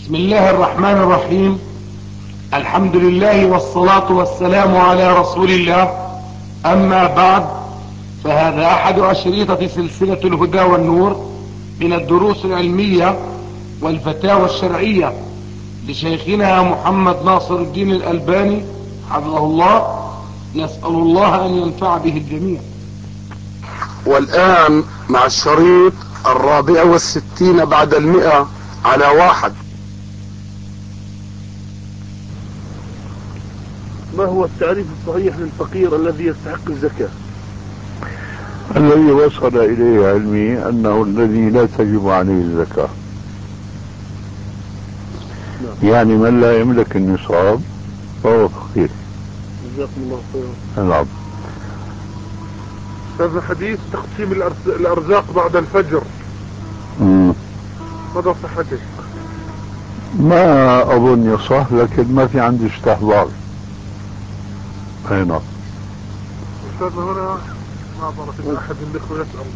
بسم الله الرحمن الرحيم. الحمد لله والصلاة والسلام على رسول الله. أما بعد، فهذا أحد أشريطة سلسلة الهدى والنور من الدروس العلمية والفتاوى الشرعية لشيخنا محمد ناصر الدين الألباني حفظه الله. نسأل الله أن ينفع به الجميع. والآن مع الشريط 64 بعد 100 على 1. ما هو التعريف الصحيح للفقير الذي يستحق الزكاة؟ الذي وصل إليه علمي أنه الذي لا تجب عليه الزكاة. يعني من لا يملك النصاب فهو فقير. جزاكم الله خيرا. نعم. هذا حديث تقسيم الأرزاق بعد الفجر، ماذا صحته؟ ما أظن يصح، لكن ما في عندي استحضار. نعم. أستاذنا هنا نظرة أحد الأخوة يسأل.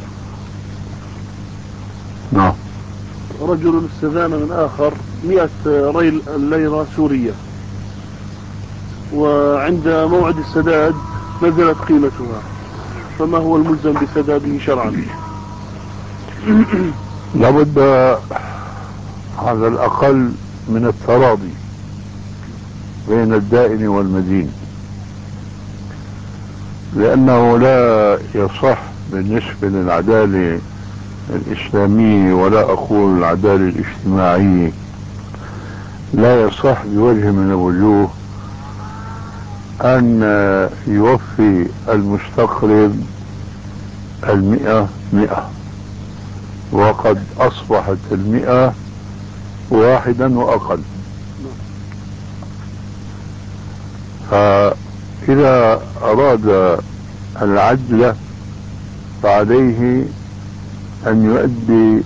نعم. رجل استدان من آخر 100 ريل ليرة سورية، وعند موعد السداد نزلت قيمتها، فما هو الملزم بسداده شرعا؟ لابد على الأقل من التراضي بين الدائن والمدين، لأنه لا يصح بالنسبة للعدالة الإسلامية، ولا أقول العدالة الاجتماعية، لا يصح بوجه من الوجوه أن يوفي المستقرض 100 100 وقد أصبحت 100 واحدا وأقل. فإذا أراد العدل فعليه أن يؤدي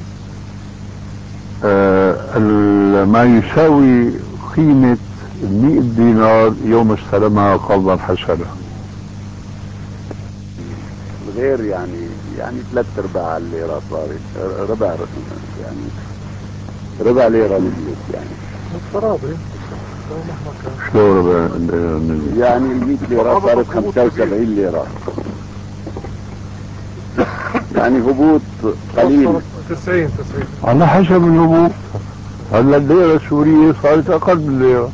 ما يساوي قيمة 100 دينار يوم استلمها قرضا حسنا، غير يعني 3/4 الليرة صارت ربع ليرة نزلت يعني التراضي. شلون ربع؟ يعني 100 ليرة صارت 75 ليرة، يعني هبوط قليل. 90 على حسب الهبوط. هلا الليرة السورية صارت أقل من الليرة.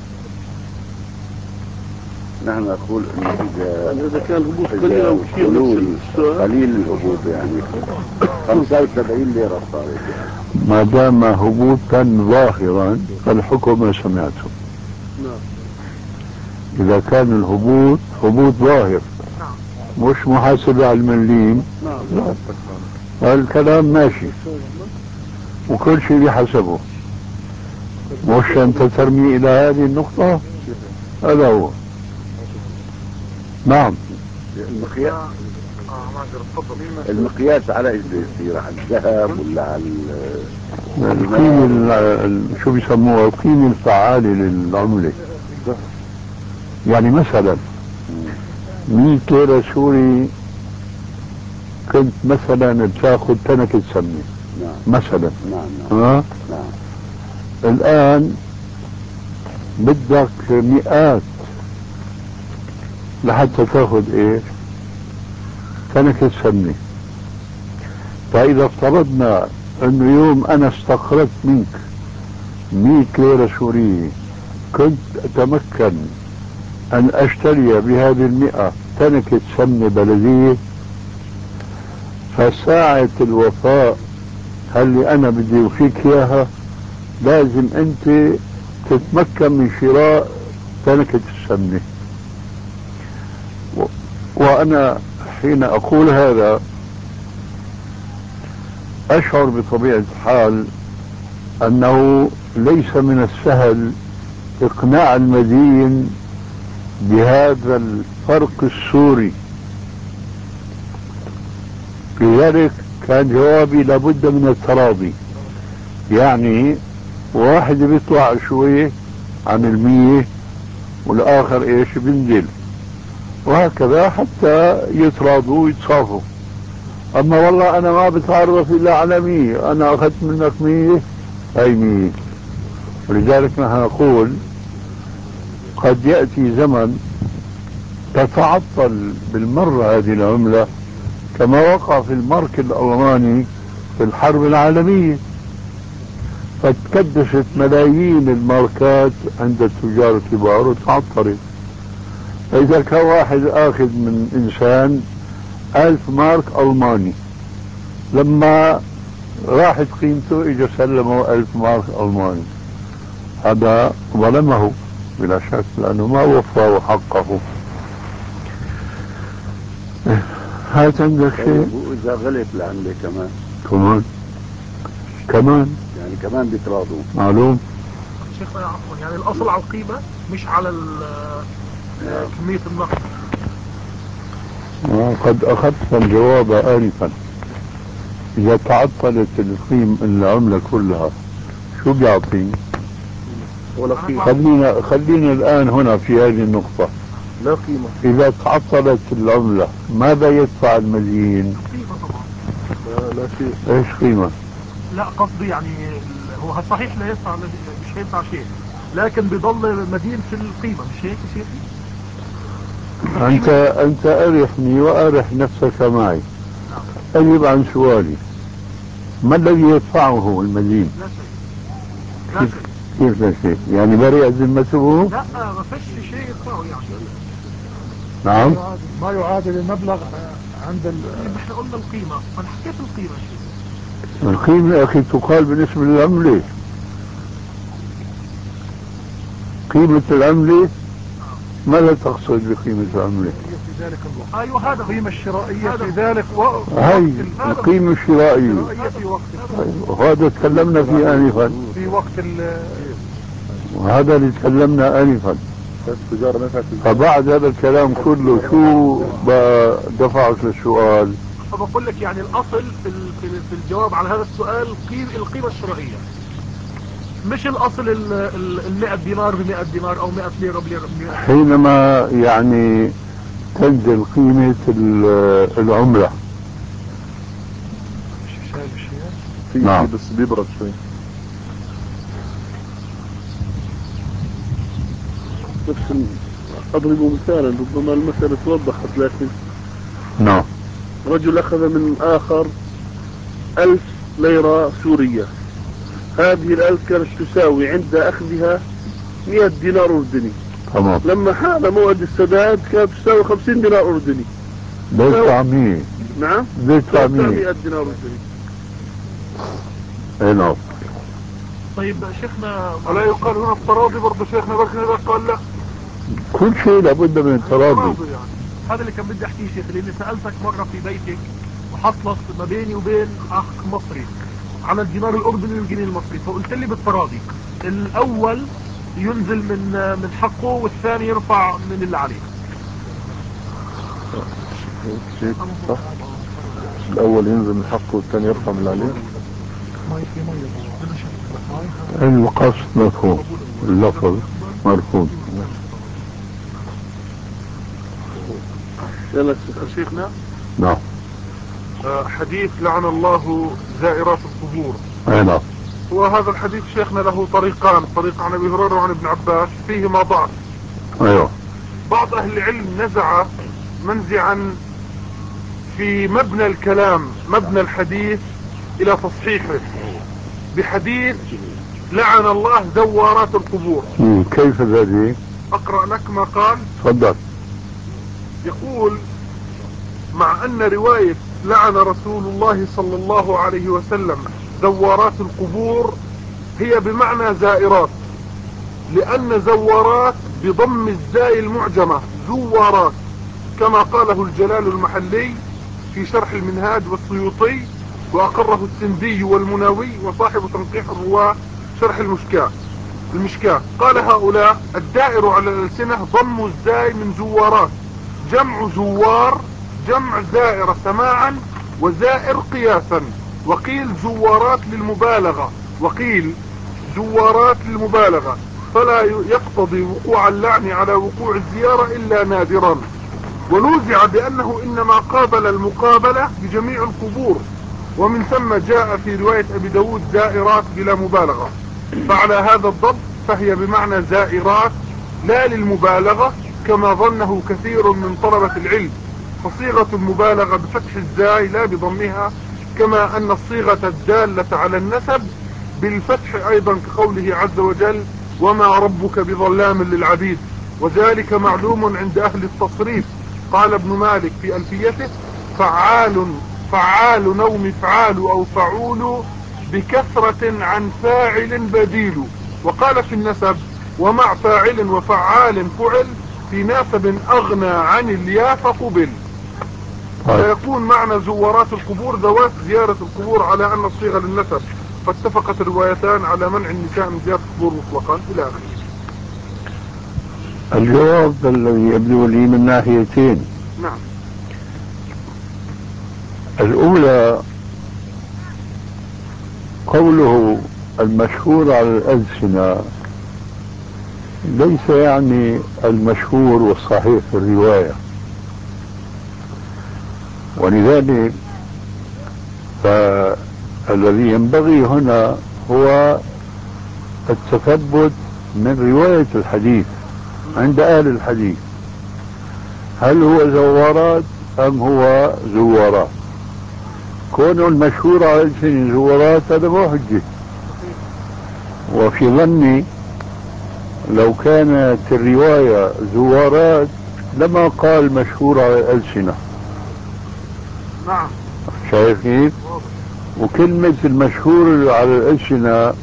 نحن نقول انه إذا كان الهبوط قليل أو كثير قليل الهبوط، يعني 75 ليرة صارت يعني. ما دام هبوطا ظاهرا فالحكم ما سمعته. إذا كان الهبوط هبوط ظاهر مش محاسبة على المليم، الكلام ماشي وكل شيء بحسبه. مش أنت ترمي إلى هذه النقطة، هذا هو. نعم. المقياس على ايش يصير؟ على الذهب ولا على القيمة شو بيسموها؟ القيمة الفعالة للعملة. يعني مثلا 100 ليرة سوري كنت مثلا بتاخذ تنكة سمنة مثلا. نعم. الآن بدك مئات لحتى تاخذ ايش؟ تنكة سمنة. فإذا افترضنا انه يوم انا استقرضت منك 100 ليرة سورية كنت اتمكن ان اشتري بهذه 100 تنكة سمنة بلدية، فساعة الوفاء اللي انا بدي اوفيك اياها لازم انت تتمكن من شراء تنكة السمنة. وانا حين اقول هذا اشعر بطبيعة الحال انه ليس من السهل اقناع المدين بهذا الفرق السوري. لذلك كان جوابي لابد من التراضي، يعني واحد بيطلع شوية عن 100 والاخر ايش بينزل، وهكذا حتى يتراضوا ويتصافوا. اما والله انا ما بتعرف الا على 100، انا اخذت منك 100 هاي 100، ولذلك نحن نقول قد يأتي زمن تتعطل بالمرة هذه العملة كما وقع في المارك الألماني في الحرب العالمية، فتكدست ملايين الماركات عند التجار الكبار وتعطلت. فإذا كان واحد آخذ من إنسان 1000 مارك ألماني، لما راحت قيمته إجا سلمه 1000 مارك ألماني، هذا ظلمه بلا شك لأنه ما وفاه حقه. هات عندك شيء؟ وإذا غلط العملة كمان يعني كمان بيتراضوا. معلوم. شيخنا عفوا، يعني الأصل على القيمة مش على كمية النقد. قد أخذت الجواب آنفا. إذا تعطلت العملة كلها شو بيعطي؟ ولا قيمة. خلينا الآن هنا في هذه النقطة. لا قيمة. إذا تعطلت العملة ماذا يدفع المدين؟ قيمة طبعا. لا شيء. ايش قيمة؟ لا قصدي يعني هو صحيح لا يدفع، مش هيدفع شيء، لكن بيضل مدين في القيمة، مش هيك يا شيخي؟ أنت أرحني وأرح نفسك معي. أجب عن سؤالي، ما الذي يدفعه المدين؟ لا شيء. لا شيء. كيف لا شيء؟ يعني بريء ذمته؟ لا ما فيش شيء يدفعه يعني. نعم. ما يعادل المبلغ عند احنا قلنا القيمة، انا حكيت القيمة. القيمة يا أخي تقال بالنسبة للعملة. قيمة العملة ماذا تقصد بقيمة العملة؟ في ذلك الوقت. ايوه هذا القيمة الشرائية في ذلك هاي القيمة الشرائية في وقت وهذا تكلمنا فيه آنفا، في وقت وهذا اللي تكلمنا آنفا. فبعد هذا الكلام كله شو دفعك للسؤال؟ فبقول لك يعني الأصل في الجواب على هذا السؤال القيمة الشرائية، مش الأصل 100 دينار ب100 دينار أو 100 ليرة بليرة. حينما يعني تنزل قيمة العملة. نعم. بس بيبرد شوي. بس أضرب مثالا ربما المسألة توضحت، لكن نعم. رجل أخذ من آخر 1000 ليرة سورية، هذه 1000 كانت تساوي عند أخذها 100 دينار أردني. تمام. لما حان موعد السداد كانت تساوي 50 دينار أردني. بيدفع 100. نعم. بيدفع 100 دينار أردني. اي نعم. طيب شيخنا ولا يقال هنا التراضي برضه شيخنا، لكن إذا قال لا كل شيء لابد من التراضي. يعني. هذا اللي كان بدي احكيه شيخ، لاني سألتك مرة في بيتك وحصلت ما بيني وبين اخ مصري على الدينار الاردني والجنيه المصري، فقلت لي بالتراضي الاول ينزل من حقه والثاني يرفع من اللي عليه. صح. الأول ينزل من حقه والثاني يرفع من اللي عليه. القصد مفهوم، اللفظ مرفوض. يلا شيخنا. نعم. حديث لعن الله زائرات القبور. اي نعم. وهذا الحديث شيخنا له طريقان، طريق عن ابي هريره وعن ابن عباس، فيهما ضعف. ايوه. بعض اهل العلم نزع منزعا في مبنى الكلام، مبنى الحديث، الى تصحيحه بحديث لعن الله زوارات القبور. كيف ذلك؟ اقرأ لك ما قال. تفضل. يقول: مع ان رواية لعن رسول الله صلى الله عليه وسلم زوارات القبور هي بمعنى زائرات، لان زوارات بضم الزاي المعجمة زوارات، كما قاله الجلال المحلي في شرح المنهاج والسيوطي، واقره السندي والمناوي وصاحب تنقيح الرواة شرح المشكاة. قال هؤلاء: الدائر على الألسنة ضم الزاي من زوارات، جمع زوار جمع زائر سماعا وزائر قياسا، وقيل زوارات للمبالغة، فلا يقتضي وقوع اللعن على وقوع الزيارة إلا نادرا. ونوزع بأنه إنما قابل المقابلة بجميع القبور، ومن ثم جاء في رواية أبي داود زائرات بلا مبالغة. فعلى هذا الضبط فهي بمعنى زائرات لا للمبالغة كما ظنه كثير من طلبة العلم، فصيغة المبالغة بفتح الزاي لا بضمها، كما أن الصيغة الدالة على النسب بالفتح أيضا كقوله عز وجل وما ربك بظلام للعبيد، وذلك معلوم عند أهل التصريف. قال ابن مالك في ألفيته فعال نوم فعال أو فعول بكثرة عن فاعل بديل. وقال في النسب ومع فاعل وفعال فعل في ناسب أغنى عن الياء فقبل. فيكون معنى زوارات القبور ذوات زيارة القبور على أن الصيغة للنسب، فاتفقت الروايتان على منع النساء من زيارة القبور مطلقا إلى آخره. الجواب الذي يبدو لي من ناحيتين. نعم. الأولى قوله المشهور على الألسنة ليس يعني المشهور والصحيح في الرواية، ولذلك فالذي ينبغي هنا هو التثبت من رواية الحديث عند أهل الحديث، هل هو زوارات أم هو زوارات؟ كون المشهور على الألسنة زوارات هذا مو حجة. وفي ظني لو كانت الرواية زوارات لما قال مشهور على الألسنة. نعم. شايف كيف؟ وكلمة المشهور على الألسنة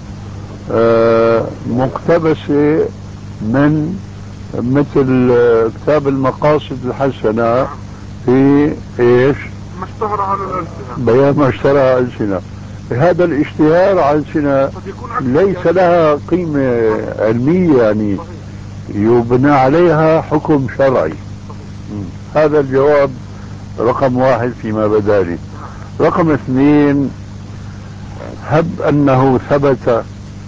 مقتبسة من مثل كتاب المقاصد الحسنة في ايش؟ ما اشتهر على الألسنة، بيان ما اشتهر على الألسنة. هذا الاشتهار على الألسنة ليس لها قيمة علمية يعني يبنى عليها حكم شرعي. هذا الجواب رقم واحد فيما بدا لي. رقم اثنين، هب أنه ثبت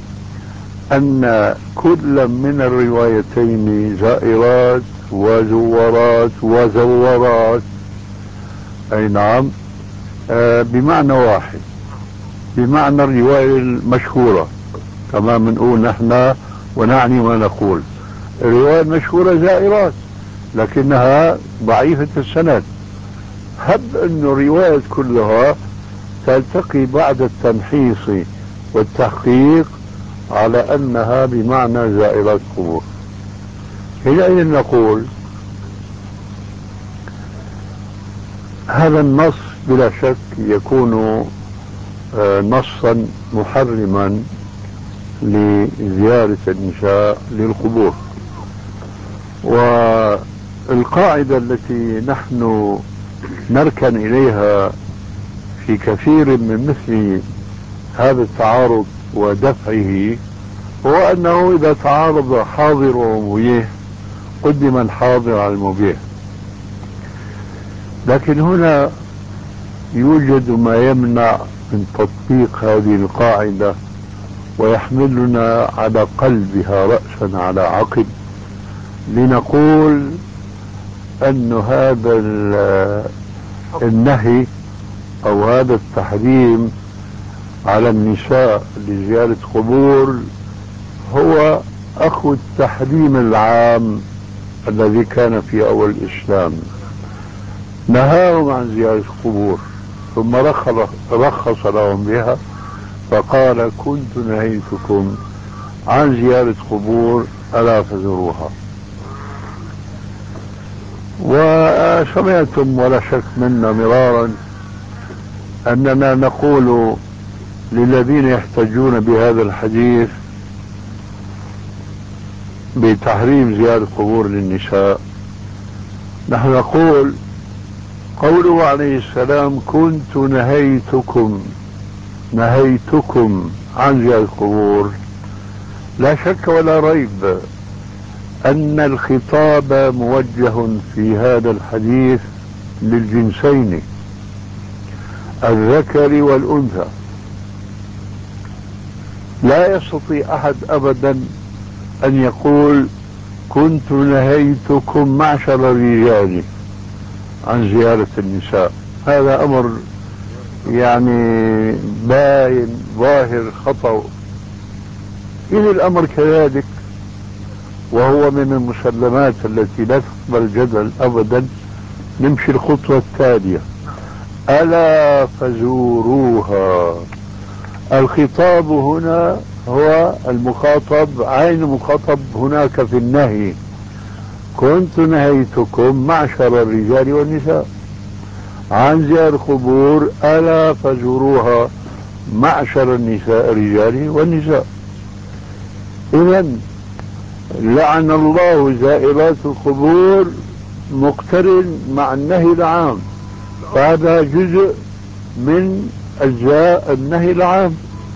أن كل من الروايتين زائرات وزورات وزورات، أي نعم، بمعنى واحد، بمعنى الرواية المشهورة كما بنقول نحن ونعني ما نقول. الرواية المشهورة زائرات لكنها ضعيفة السند. هب أن الرواية كلها تلتقي بعد التمحيص والتحقيق على أنها بمعنى زائرات قبور، حينئذ نقول هذا النص بلا شك يكون نصا محرما لزيارة النساء للقبور. والقاعدة التي نحن نركن إليها في كثير من مثل هذا التعارض ودفعه هو أنه إذا تعارض حاضر ومبيح قدم الحاضر على المبيح. لكن هنا يوجد ما يمنع من تطبيق هذه القاعدة ويحملنا على قلبها رأسا على عقب لنقول أن هذا النهي أو هذا التحريم على النساء لزيارة قبور هو أخو التحريم العام الذي كان في أول الإسلام، نهاهم عن زيارة قبور ثم رخص لهم بها فقال كنت نهيتكم عن زيارة قبور ألا فزوروها. وسمعتم ولا شك منا مرارا أننا نقول للذين يحتجون بهذا الحديث بتحريم زيارة قبور للنساء، نحن نقول قوله عليه السلام كنت نهيتكم عن زيارة القبور، لا شك ولا ريب أن الخطاب موجه في هذا الحديث للجنسين الذكر والأنثى. لا يستطيع أحد أبدا أن يقول كنت نهيتكم معشر الرجال عن زيارة النساء. هذا أمر يعني باين ظاهر خطأ إذا الأمر كذلك وهو من المسلمات التي لا تقبل جدل أبدا، نمشي الخطوة التالية: ألا فزوروها. الخطاب هنا هو المخاطب، عين مخاطب هناك في النهي. كنت نهيتكم معشر الرجال والنساء عن زيارة القبور، ألا فزوروها معشر النساء الرجال والنساء. إذن لعن الله زائرات القبور مقترن مع النهي العام، فهذا جزء من أجزاء النهي العام.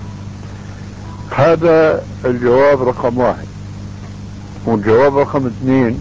هذا الجواب رقم 1. والجواب رقم 2: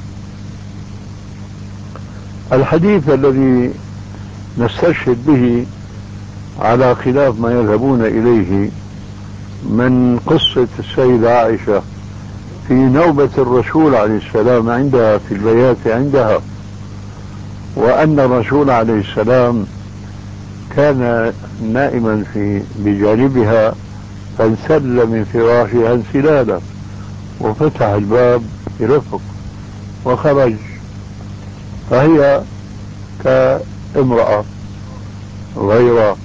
الحديث الذي نستشهد به على خلاف ما يذهبون إليه من قصة السيدة عائشة في نوبة الرسول عليه السلام عندها في البيات عندها، وأن الرسول عليه السلام كان نائما بجانبها فانسل من فراشها انسلالا، وفتح الباب برفق وخرج، فهي كامرأة غير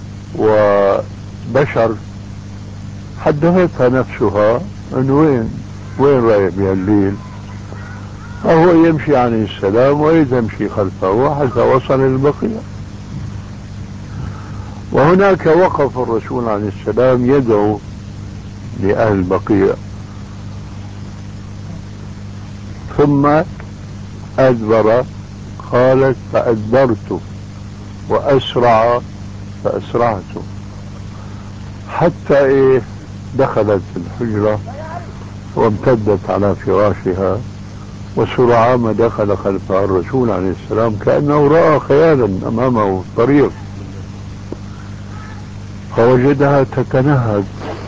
وبشر حدثتها نفسها أنه وين رايح بهالليل؟ فهو يمشي عليه السلام وهي تمشي خلفه حتى وصل للبقيع. وهناك وقف الرسول عليه السلام يدعو لأهل البقيع، ثم أدبر. قالت: فأدبرت وأسرع فأسرعت، حتى دخلت الحجرة وامتدت على فراشها، وسرعان ما دخل خلفها الرسول عليه السلام كأنه رأى خيالا أمامه في الطريق، فوجدها تتنهد.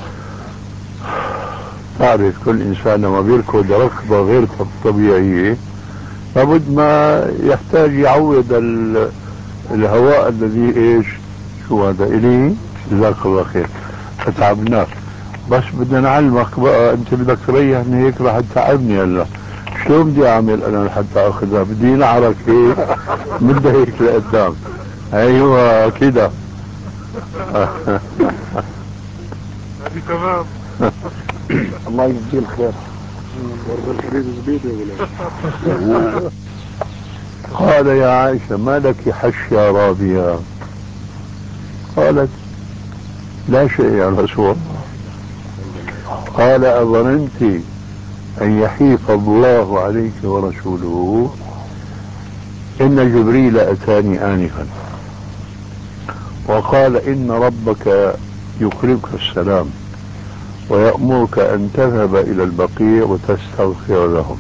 تعرف كل إنسان لما بيركض ركضة غير طبيعية لابد ما يحتاج يعوض الهواء الذي شو هذا إليه. جزاك الله خير، فتعبناك، بس بدنا نعلمك بقى، انت بدك تريح من هيك رح تتعبني هلا. شلون بدي اعمل انا لحتى اخذها؟ بدي نعرك هيك مدة هيك لقدام. ايوه كده. هذه تمام. الله يجزيه الخير. قال: يا عائشة ما لك حشية رابية؟ قالت: لا شيء يا رسول الله. قال: أظننت أن يحيف الله عليك ورسوله؟ إن جبريل أتاني آنفا وقال إن ربك يقرئك السلام ويأمرك أن تذهب إلى البقيع وتستغفر لهم.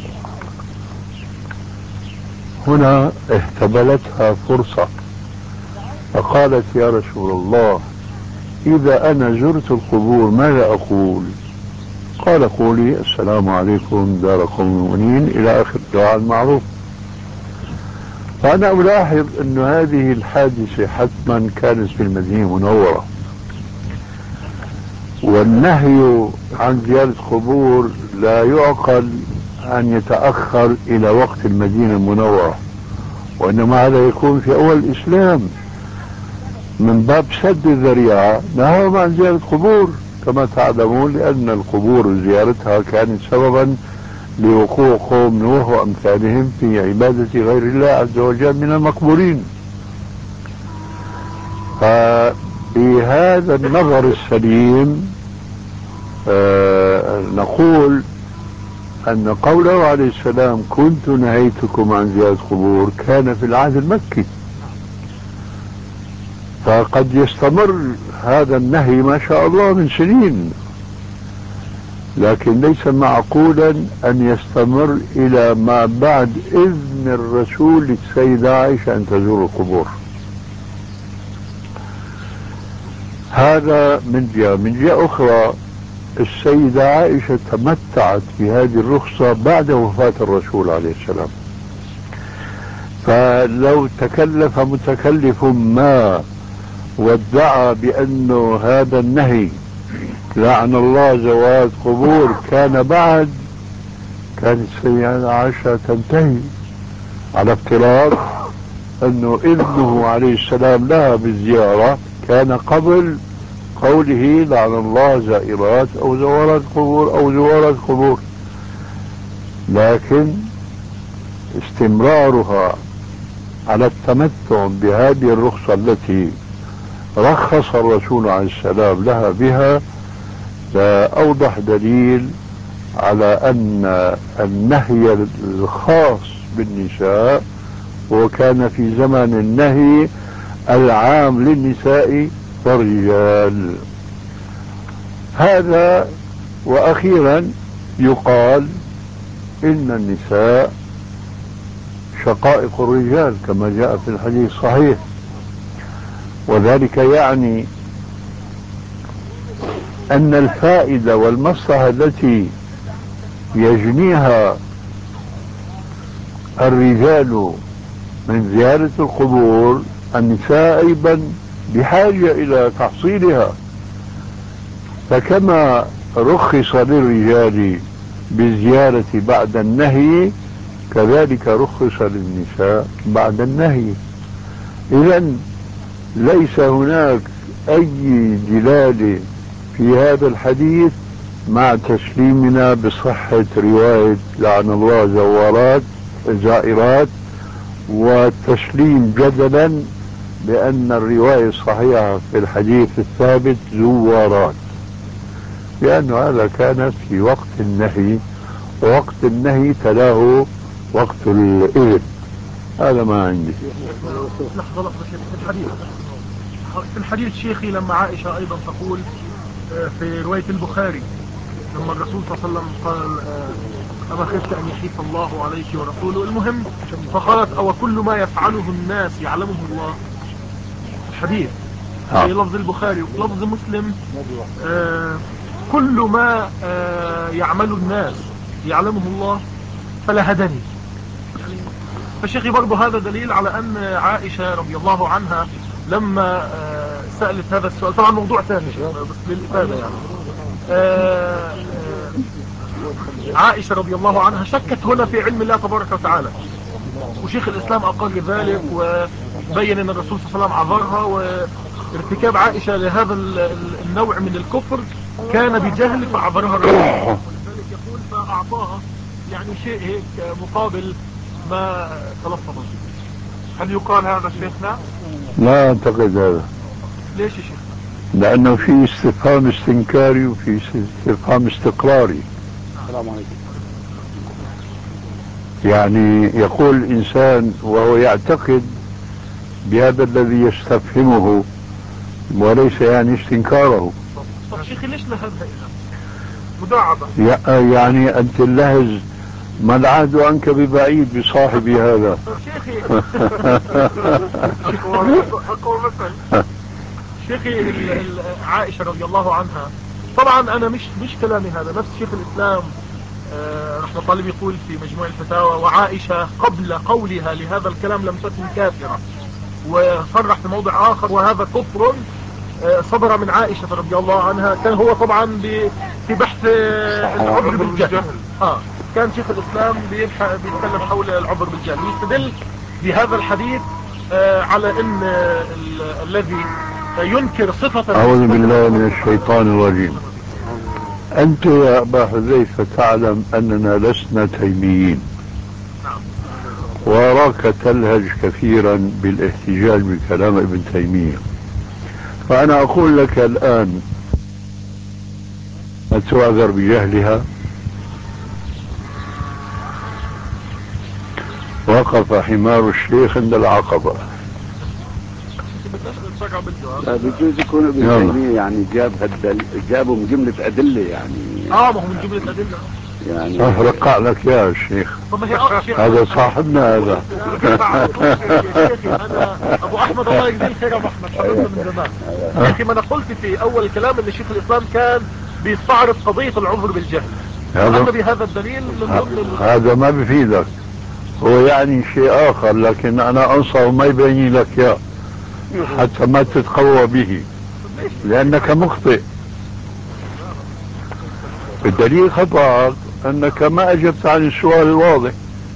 هنا اهتبلتها فرصة، فقالت: يا رسول الله، إذا أنا زرت القبور ماذا أقول؟ قال: قولي السلام عليكم دار قوم مؤمنين إلى آخر الدعاء المعروف. فأنا ألاحظ أن هذه الحادثة حتما كانت في المدينة المنورة، والنهي عن زيارة قبور لا يعقل أن يتأخر إلى وقت المدينة المنورة، وإنما هذا يكون في أول الإسلام من باب سد الذريعة. نهاهم عن زيارة قبور كما تعلمون، لأن القبور زيارتها كانت سببا لوقوع قوم نوح وأمثالهم في عبادة غير الله عز وجل من المقبورين. فبهذا النظر السليم نقول أن قوله عليه السلام كنت نهيتكم عن زيارة قبور كان في العهد المكي، فقد يستمر هذا النهي ما شاء الله من سنين، لكن ليس معقولا أن يستمر إلى ما بعد إذن الرسول للسيدة عائشة أن تزور القبور. هذا من جهة. من جهة أخرى السيدة عائشة تمتعت بهذه الرخصة بعد وفاة الرسول عليه السلام، فلو تكلف متكلف ما وادعى بأنه هذا النهي لعن الله زوات قبور كان بعد، كانت السيدة عائشة تنتهي على افتراض انه ابنه عليه السلام لها بالزيارة كان قبل قوله لعن الله زائرات او زوارات قبور او زوارات قبور، لكن استمرارها على التمتع بهذه الرخصة التي رخص الرسول عليه السلام لها بها، فأوضح دليل على أن النهي الخاص بالنساء وكان في زمن النهي العام للنساء والرجال. هذا. وأخيرا يقال إن النساء شقائق الرجال كما جاء في الحديث الصحيح، وذلك يعني أن الفائدة والمصلحة التي يجنيها الرجال من زيارة القبور النساء أيضا بحاجة إلى تحصيلها، فكما رخص للرجال بالزيارة بعد النهي كذلك رخص للنساء بعد النهي. إذن ليس هناك أي دلالة في هذا الحديث مع تسليمنا بصحة رواية لعن الله زائرات، والتسليم جدلا بأن الرواية الصحيحة في الحديث الثابت زوارات، لأن هذا كان في وقت النهي، ووقت النهي تلاه وقت الإذن. هذا ما عندي. لحظة في الحديث شيخي لما عائشة أيضا تقول في رواية البخاري لما الرسول صلى الله عليه وسلم قال أما خفت أن يحيف الله عليك ورسوله، المهم فقالت أو كل ما يفعله الناس يعلمه الله. الحديث في لفظ البخاري وفي لفظ مسلم كل ما يعمل الناس يعلمه الله فلا هدني. فشيخي برضه هذا دليل على أن عائشة رضي الله عنها لما سألت هذا السؤال، طبعا موضوع ثاني بس للإفادة يعني، عائشة رضي الله عنها شكت هنا في علم الله تبارك وتعالى، وشيخ الإسلام أقر ذلك وبين أن الرسول صلى الله عليه وسلم عذرها، وارتكاب عائشة لهذا النوع من الكفر كان بجهل فعذرها الرسول، ولذلك يقول فأعطاها يعني شيء هيك مقابل ما تلفظ به. هل يقال هذا شيخنا؟ لا أعتقد هذا. ليش يا شيخ؟ لأنه في استفهام استنكاري وفي استفهام استقراري. السلام عليكم. يعني يقول الإنسان وهو يعتقد بهذا الذي يستفهمه وليس يعني استنكاره. طب شيخي ليش لهذا مداعبة؟ يعني أنت اللهز ما العهد عنك ببعيد بصاحب هذا. شيخي أقوى مثل شيخي عائشة رضي الله عنها، طبعا أنا مش كلامي هذا، نفس شيخ الإسلام رحمة الله يقول في مجموع الفتاوى وعائشة قبل قولها لهذا الكلام لم تكن كافرة، وصرح في موضع آخر وهذا كفر صدر من عائشة رضي الله عنها. كان هو طبعا في بحث العذر بالجهل. كان شيخ الإسلام بيتكلم حول العذر بالجهل، يستدل بهذا الحديث على ان الذي ينكر صفة أعوذ بالله من الشيطان الرجيم. أنت يا أبا حذيفة تعلم أننا لسنا تيميين، وأراك تلهج كثيرا بالاحتجاج بكلام ابن تيمية، فأنا أقول لك الآن أتعذر بجهلها؟ وقف حمار الشيخ عند العقبة. لا بجوز يكون ابن تيمية يعني جابوا من جملة أدلة يعني. ما هو من جملة أدلة يعني رقع لك يا الشيخ. هذا صاحبنا هذا. يا شيخي أنا أبو أحمد الله يجزيه الخير، أبو أحمد حضرتنا من زمان. يا أخي ما أنا قلت في أول الكلام إن شيخ الإسلام كان بيستعرض قضية العذر بالجهل، وأن بهذا الدليل من ضمن هذا ما بفيدك، هو يعني شيء آخر، لكن أنا أنصح ما يبين لك يا حتى ما تتقوى به لأنك مخطئ. الدليل خطأك أنك ما أجبت عن السؤال الواضح.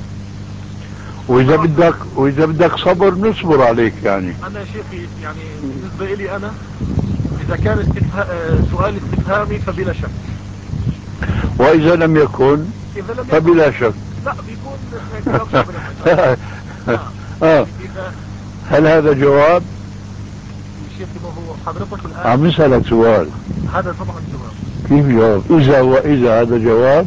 وإذا بدك صبر نصبر عليك يعني. أنا يا شيخي يعني بالنسبة لي أنا إذا كان سؤال استفهامي فبلا شك. وإذا لم يكن فبلا شك. لا بيكون كلام صعب. هل هذا جواب؟ شيخي ما هو حضرتك الآن عم نسألك سؤال. هذا طبعا جواب. كيف جواب؟ إذا هذا جواب.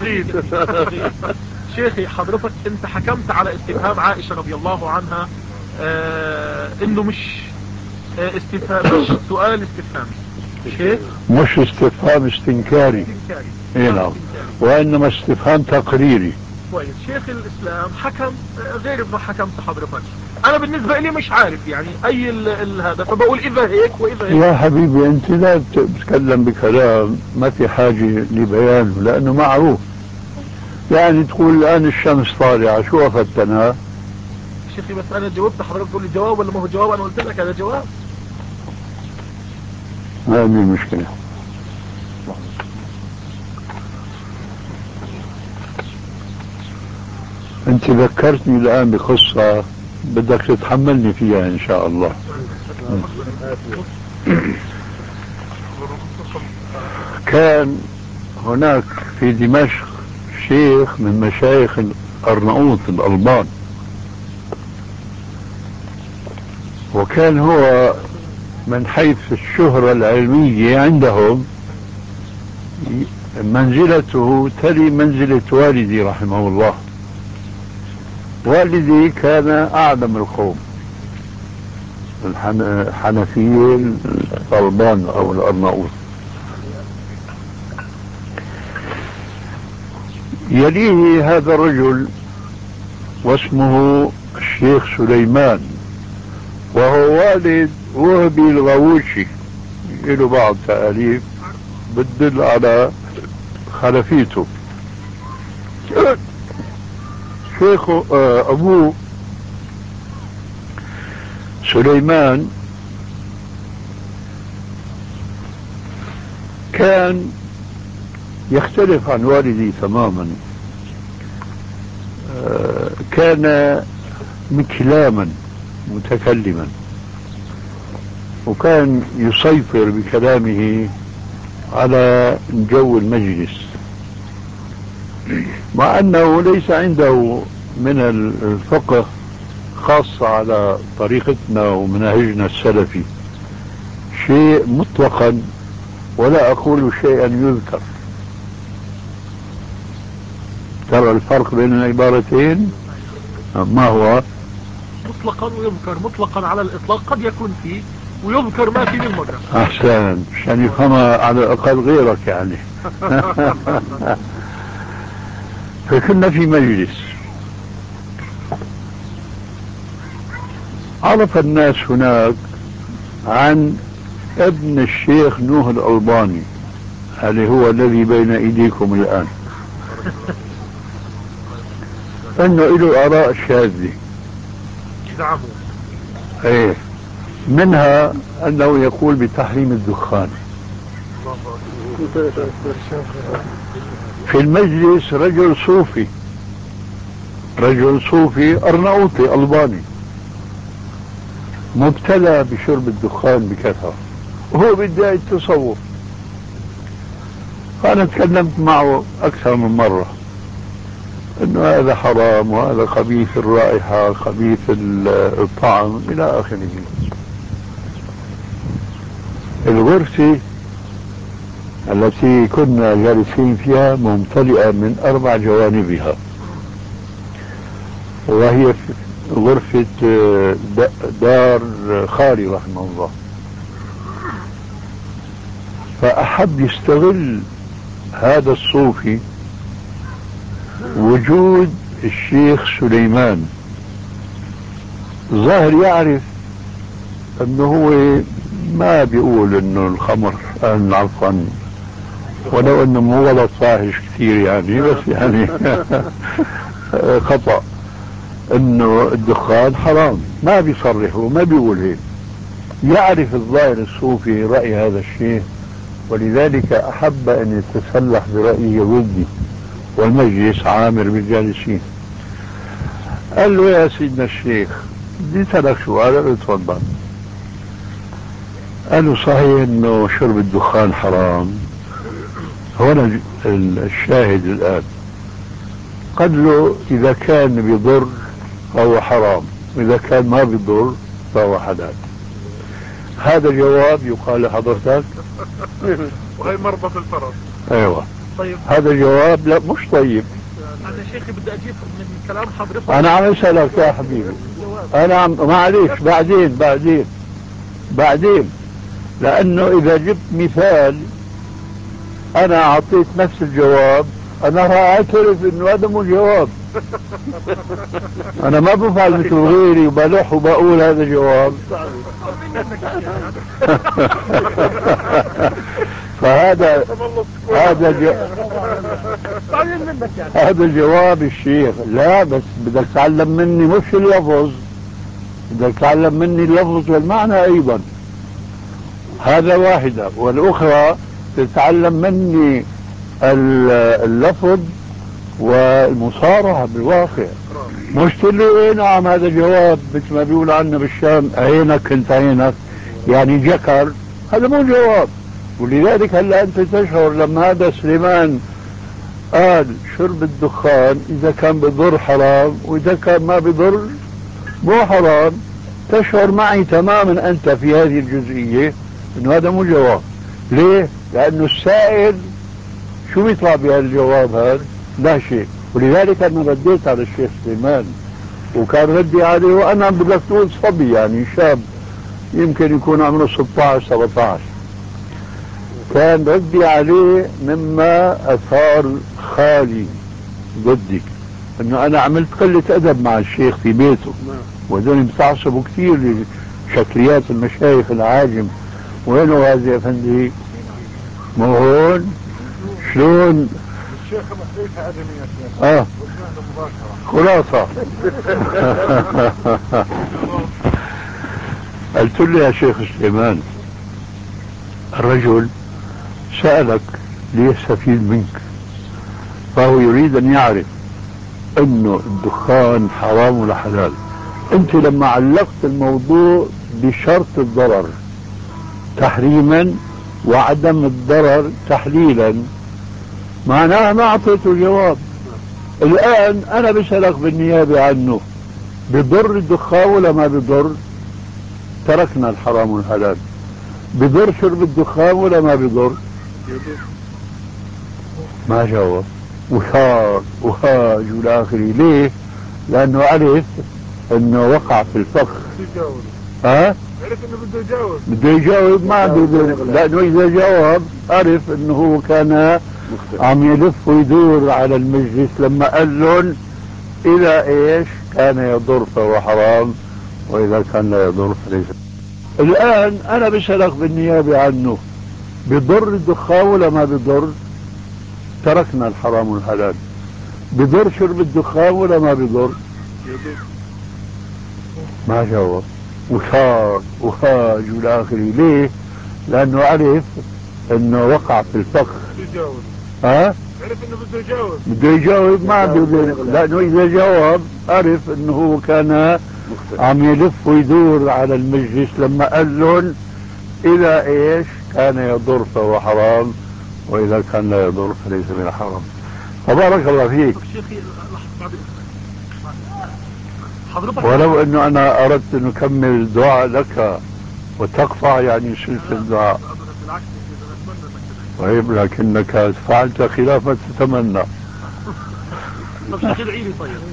شيخي حضرتك أنت حكمت على استفهام عائشة رضي الله عنها إنه مش استفهام، مش سؤال استفهامي، مش هيك؟ مش استفهام استنكاري. اي نعم. وإنما استفهام تقريري. كويس. شيخ الإسلام حكم غير ما حكمت حضرتك. أنا بالنسبة لي مش عارف يعني أي هذا، فبقول إذا هيك وإذا هيك. يا حبيبي أنت لا تتكلم بكلام ما في حاجة لبيانه لأنه معروف. يعني تقول الآن الشمس طالعة، شو أفدتنا؟ شيخي بس أنا جاوبت، حضرتك تقول لي جواب ولا ما هو جواب؟ أنا قلت لك هذا جواب. هذه المشكلة. أنت ذكرتني الآن بقصة بدك تتحملني فيها إن شاء الله. كان هناك في دمشق شيخ من مشايخ أرناؤوط الألبان، وكان هو من حيث الشهرة العلمية عندهم منزلته تلي منزلة والدي رحمه الله. والدي كان أعلم القوم الحنفيين الألبان أو الأرناؤوط. يليه هذا الرجل واسمه الشيخ سليمان، وهو والد وهبي الغووشي، له بعض تأليف بتدل على خلفيته. شيخ أبوه سليمان كان يختلف عن والدي تماما. كان مكلاما متكلما، وكان يسيطر بكلامه على جو المجلس، مع أنه ليس عنده من الفقه خاصة على طريقتنا ومناهجنا السلفي شيء مطلقا، ولا أقول شيئا يذكر. ترى الفرق بين العبارتين ما هو؟ مطلقا ويذكر. مطلقا على الإطلاق قد يكون فيه، ويذكر ما فيه بالمرة. أحسن، عشان يفهمها على الأقل غيرك يعني. فكنا في مجلس، عرف الناس هناك عن ابن الشيخ نوح الألباني، اللي هو الذي بين ايديكم الآن، انه له آراء شاذة. زعموا ايه، منها انه يقول بتحريم الدخان. في المجلس رجل صوفي أرناؤوطي ألباني مبتلى بشرب الدخان بكثرة، وهو بيدعي التصوف. فأنا تكلمت معه أكثر من مرة إنه هذا حرام، وهذا خبيث الرائحة، خبيث الطعم، إلى آخره. الغرفة التي كنا جالسين فيها ممتلئة من 4 جوانبها، وهي غرفة دار خالي رحمه الله. فأحب يستغل هذا الصوفي وجود الشيخ سليمان، ظاهر يعرف انه هو ما بيقول انه الخمر عفوا، ولو انه مو غلط فاحش كثير يعني، بس يعني خطأ، انه الدخان حرام، ما بيصرح وما بيقول هيك. يعرف الظاهر الصوفي رأي هذا الشيء ولذلك أحب أن يتسلح برأيه ودي، والمجلس عامر بالجالسين. قال له يا سيدنا الشيخ بدي أسألك سؤال. قال له تفضل. قال له صحيح انه شرب الدخان حرام؟ هنا الشاهد الآن. قال له إذا كان بيضر فهو حرام، وإذا كان ما بيضر فهو حلال. هذا جواب يقال لحضرتك؟ وهي مربط الفرس. ايوه. طيب هذا جواب لا مش طيب. انا شيخي بدي اجيب من كلام حضرتك. انا عم اسالك يا حبيبي، انا عم معليش بعدين لانه اذا جبت مثال انا اعطيت نفس الجواب انا راح اعترف انه هذا مو جواب. انا ما بفعل مثل غيري وبلح وبقول هذا جواب. فهذا هذا جواب الشيخ. لا بس بدك تعلم مني مش اللفظ، بدك تعلم مني اللفظ والمعنى ايضا. هذا واحدة، والاخرى تتعلم مني اللفظ والمصارعة بالواقع. مش تقول لي نعم هذا جواب مثل ما بيقول عنا بالشام عينك كنت عينك يعني جكر، هذا مو جواب. ولذلك هلا انت تشعر لما هذا سليمان قال شرب الدخان اذا كان بضر حرام واذا كان ما بضر مو حرام، تشعر معي تماما انت في هذه الجزئية انه هذا مو جواب. ليه؟ لانه السائل شو بيطلع بهذا الجواب هذا؟ لا شيء. ولذلك انا رديت على الشيخ سليمان وكان ردي عليه وانا بدك تقول صبي يعني شاب يمكن يكون عمره 16 17. كان ردي عليه مما اثار خالي ضدي انه انا عملت قلة ادب مع الشيخ في بيته، وهذول بتعصبوا كثير لشكليات المشايخ العاجم. وينه هذا يا افندي؟ مو هون؟ شلون؟ الشيخ محريك ادمي يا شيخ. خلاصة. قلت له يا شيخ سليمان الرجل سألك ليستفيد منك، فهو يريد أن يعرف أنه الدخان حرام ولا حلال. أنت لما علقت الموضوع بشرط الضرر تحريما وعدم الضرر تحليلا معناها ما أعطيته جواب. الآن أنا بسألك بالنيابة عنه بضر الدخان ولا ما بضر؟ تركنا الحرام والحلال. بضر شرب الدخان ولا ما بضر؟ ما جاوب وصار وهاج والآخري. ليه؟ لأنه عرف أنه وقع في الفخ. عرف انه بده يجاوب ما عنده، لأنه إذا جاوب عرف أنه هو كان عم يلف ويدور على المجلس لما قال لهم إذا إيش كان يضر فهو حرام وإذا كان لا يضر فليس. الآن أنا بسألك بالنيابة عنه بضر الدخان ولا ما بضر؟ تركنا الحرام والحلال. بضر شرب الدخان ولا ما بضر؟ ما جاوب وصار وهاج والآخري. ليه؟ لأنه عرف أنه وقع في الفخ. عرف انه بده يجاوب ما عنده، لأنه إذا جاوب عرف أنه هو كان عم يلف ويدور على المجلس لما قال لهم إذا إيش كان يضر فهو حرام وإذا كان لا يضر فليس من الحرام. فبارك الله فيك. ولو أنه أنا أردت أن أكمل الدعاء لك وتقطع يعني سلسلة الدعاء. طيب لكنك فعلت خلاف ما تتمنى. طب ادعي لي طيب.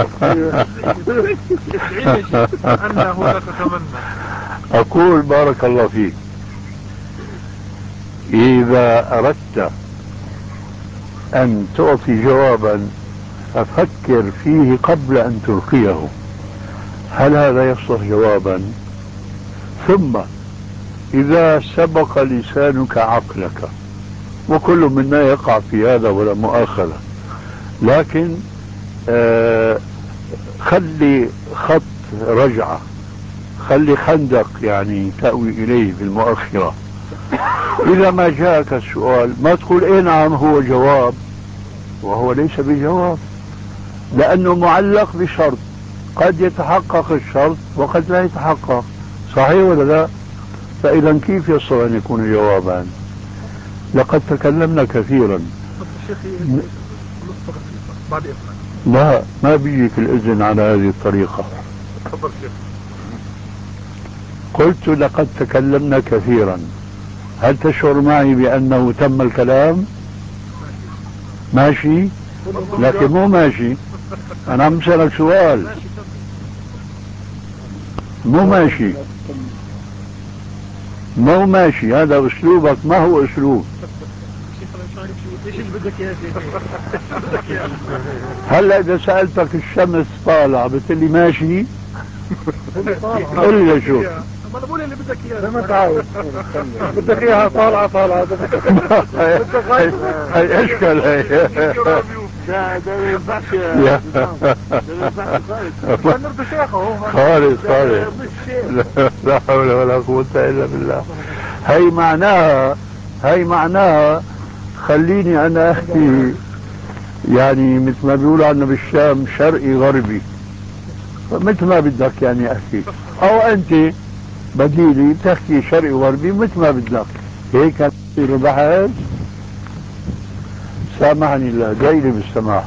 انه لا تتمنى. أقول بارك الله فيك إذا أردت أن تعطي جوابا ففكر فيه قبل أن تلقيه، هل هذا يصلح جوابا؟ ثم إذا سبق لسانك عقلك، وكل منا يقع في هذا ولا مؤاخذة، لكن خلي خط رجعة، خلي خندق يعني تأوي إليه في المؤخرة. إذا ما جاءك السؤال ما تقول إيه نعم هو جواب وهو ليس بجواب، لأنه معلق بشرط قد يتحقق الشرط وقد لا يتحقق، صحيح ولا لا؟ فإذا كيف يصل أن يكون جوابا؟ لقد تكلمنا كثيرا. بعد لا، ما بيجيك الإذن على هذه الطريقة. قلت لقد تكلمنا كثيرا، هل تشعر معي بأنه تم الكلام؟ ماشي، لكن مو ماشي. أنا عم بسألك سؤال، مو ماشي، مو ماشي، هذا أسلوبك ما هو أسلوب. ايش اللي بدك اياه شيخ؟ هلا إذا سألتك الشمس طالعة بتقلي ماشي؟ قل لي شو. ما انا بقول اللي بدك اياه. ما تعود بدك اياها طالعه طالعه هي اشكال هي. ده ما ينفعش، ده ما ينفعش خالص. نرد شيخه خالص خالص، لا حول ولا قوة إلا بالله. هي معناها خليني أنا أحكي يعني مثل ما بيقولوا عنا بالشام شرقي غربي، مثل ما بدك يعني أحكي، أو أنت بديلي تحكي شرقي غربي مثل ما بدك. هيك يصير البحث. سامحني الله، جايلي بالسماح.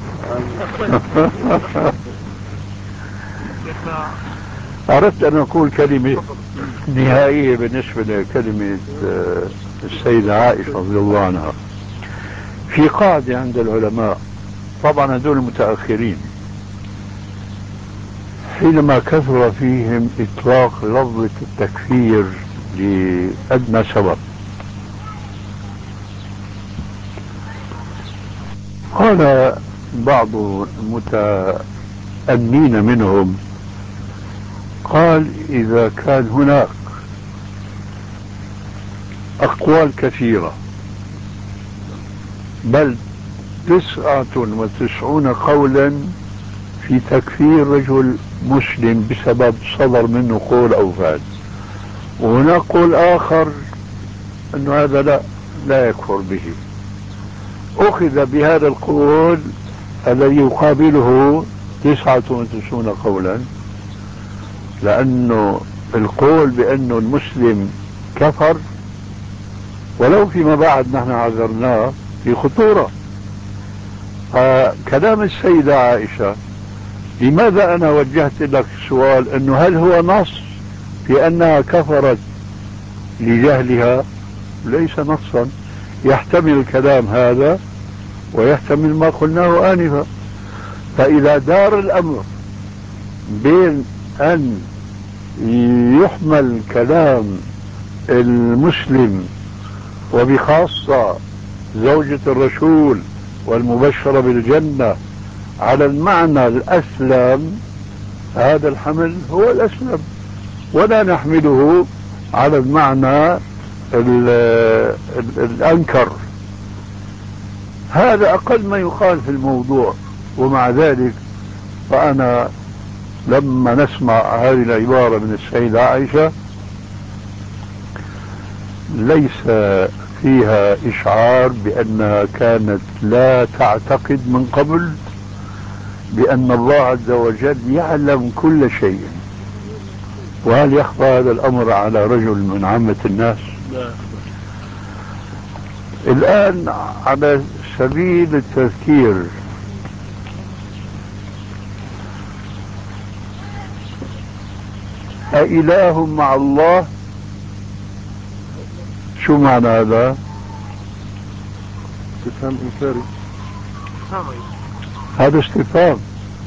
أردت أن أقول كلمة نهائية بالنسبة لكلمة السيدة عائشة رضي الله عنها. في قاعدة عند العلماء، طبعا هذول المتأخرين، حينما كثر فيهم إطلاق لفظة التكفير لأدنى سبب، قال بعض المتأنين منهم، قال إذا كان هناك أقوال كثيرة، بل 99 قولا في تكفير رجل مسلم بسبب صدر منه قول أو فعل، وهناك قول آخر أنه هذا لا يكفر به، أخذ بهذا القول الذي يقابله 99 قولا، لأنه القول بأنه المسلم كفر ولو فيما بعد نحن عذرناه في خطورة. فكلام السيدة عائشة، لماذا أنا وجهت لك السؤال أنه هل هو نص في أنها كفرت لجهلها؟ ليس نصا، يحتمل الكلام هذا ويحتمل ما قلناه آنفا. فإذا دار الأمر بين أن يحمل كلام المسلم وبخاصة زوجة الرسول والمبشرة بالجنة على المعنى الأسلم، هذا الحمل هو الأسلم، ولا نحمله على المعنى الأنكر. هذا أقل ما يقال في الموضوع. ومع ذلك فأنا لما نسمع هذه العبارة من السيدة عائشة ليس فيها إشعار بأنها كانت لا تعتقد من قبل بأن الله عز وجل يعلم كل شيء. وهل يخفى هذا الأمر على رجل من عامة الناس؟ لا. الآن على سبيل التذكير، أإله مع الله؟ شو معنى هذا؟ استفهام إنكاري. هذا استفهام.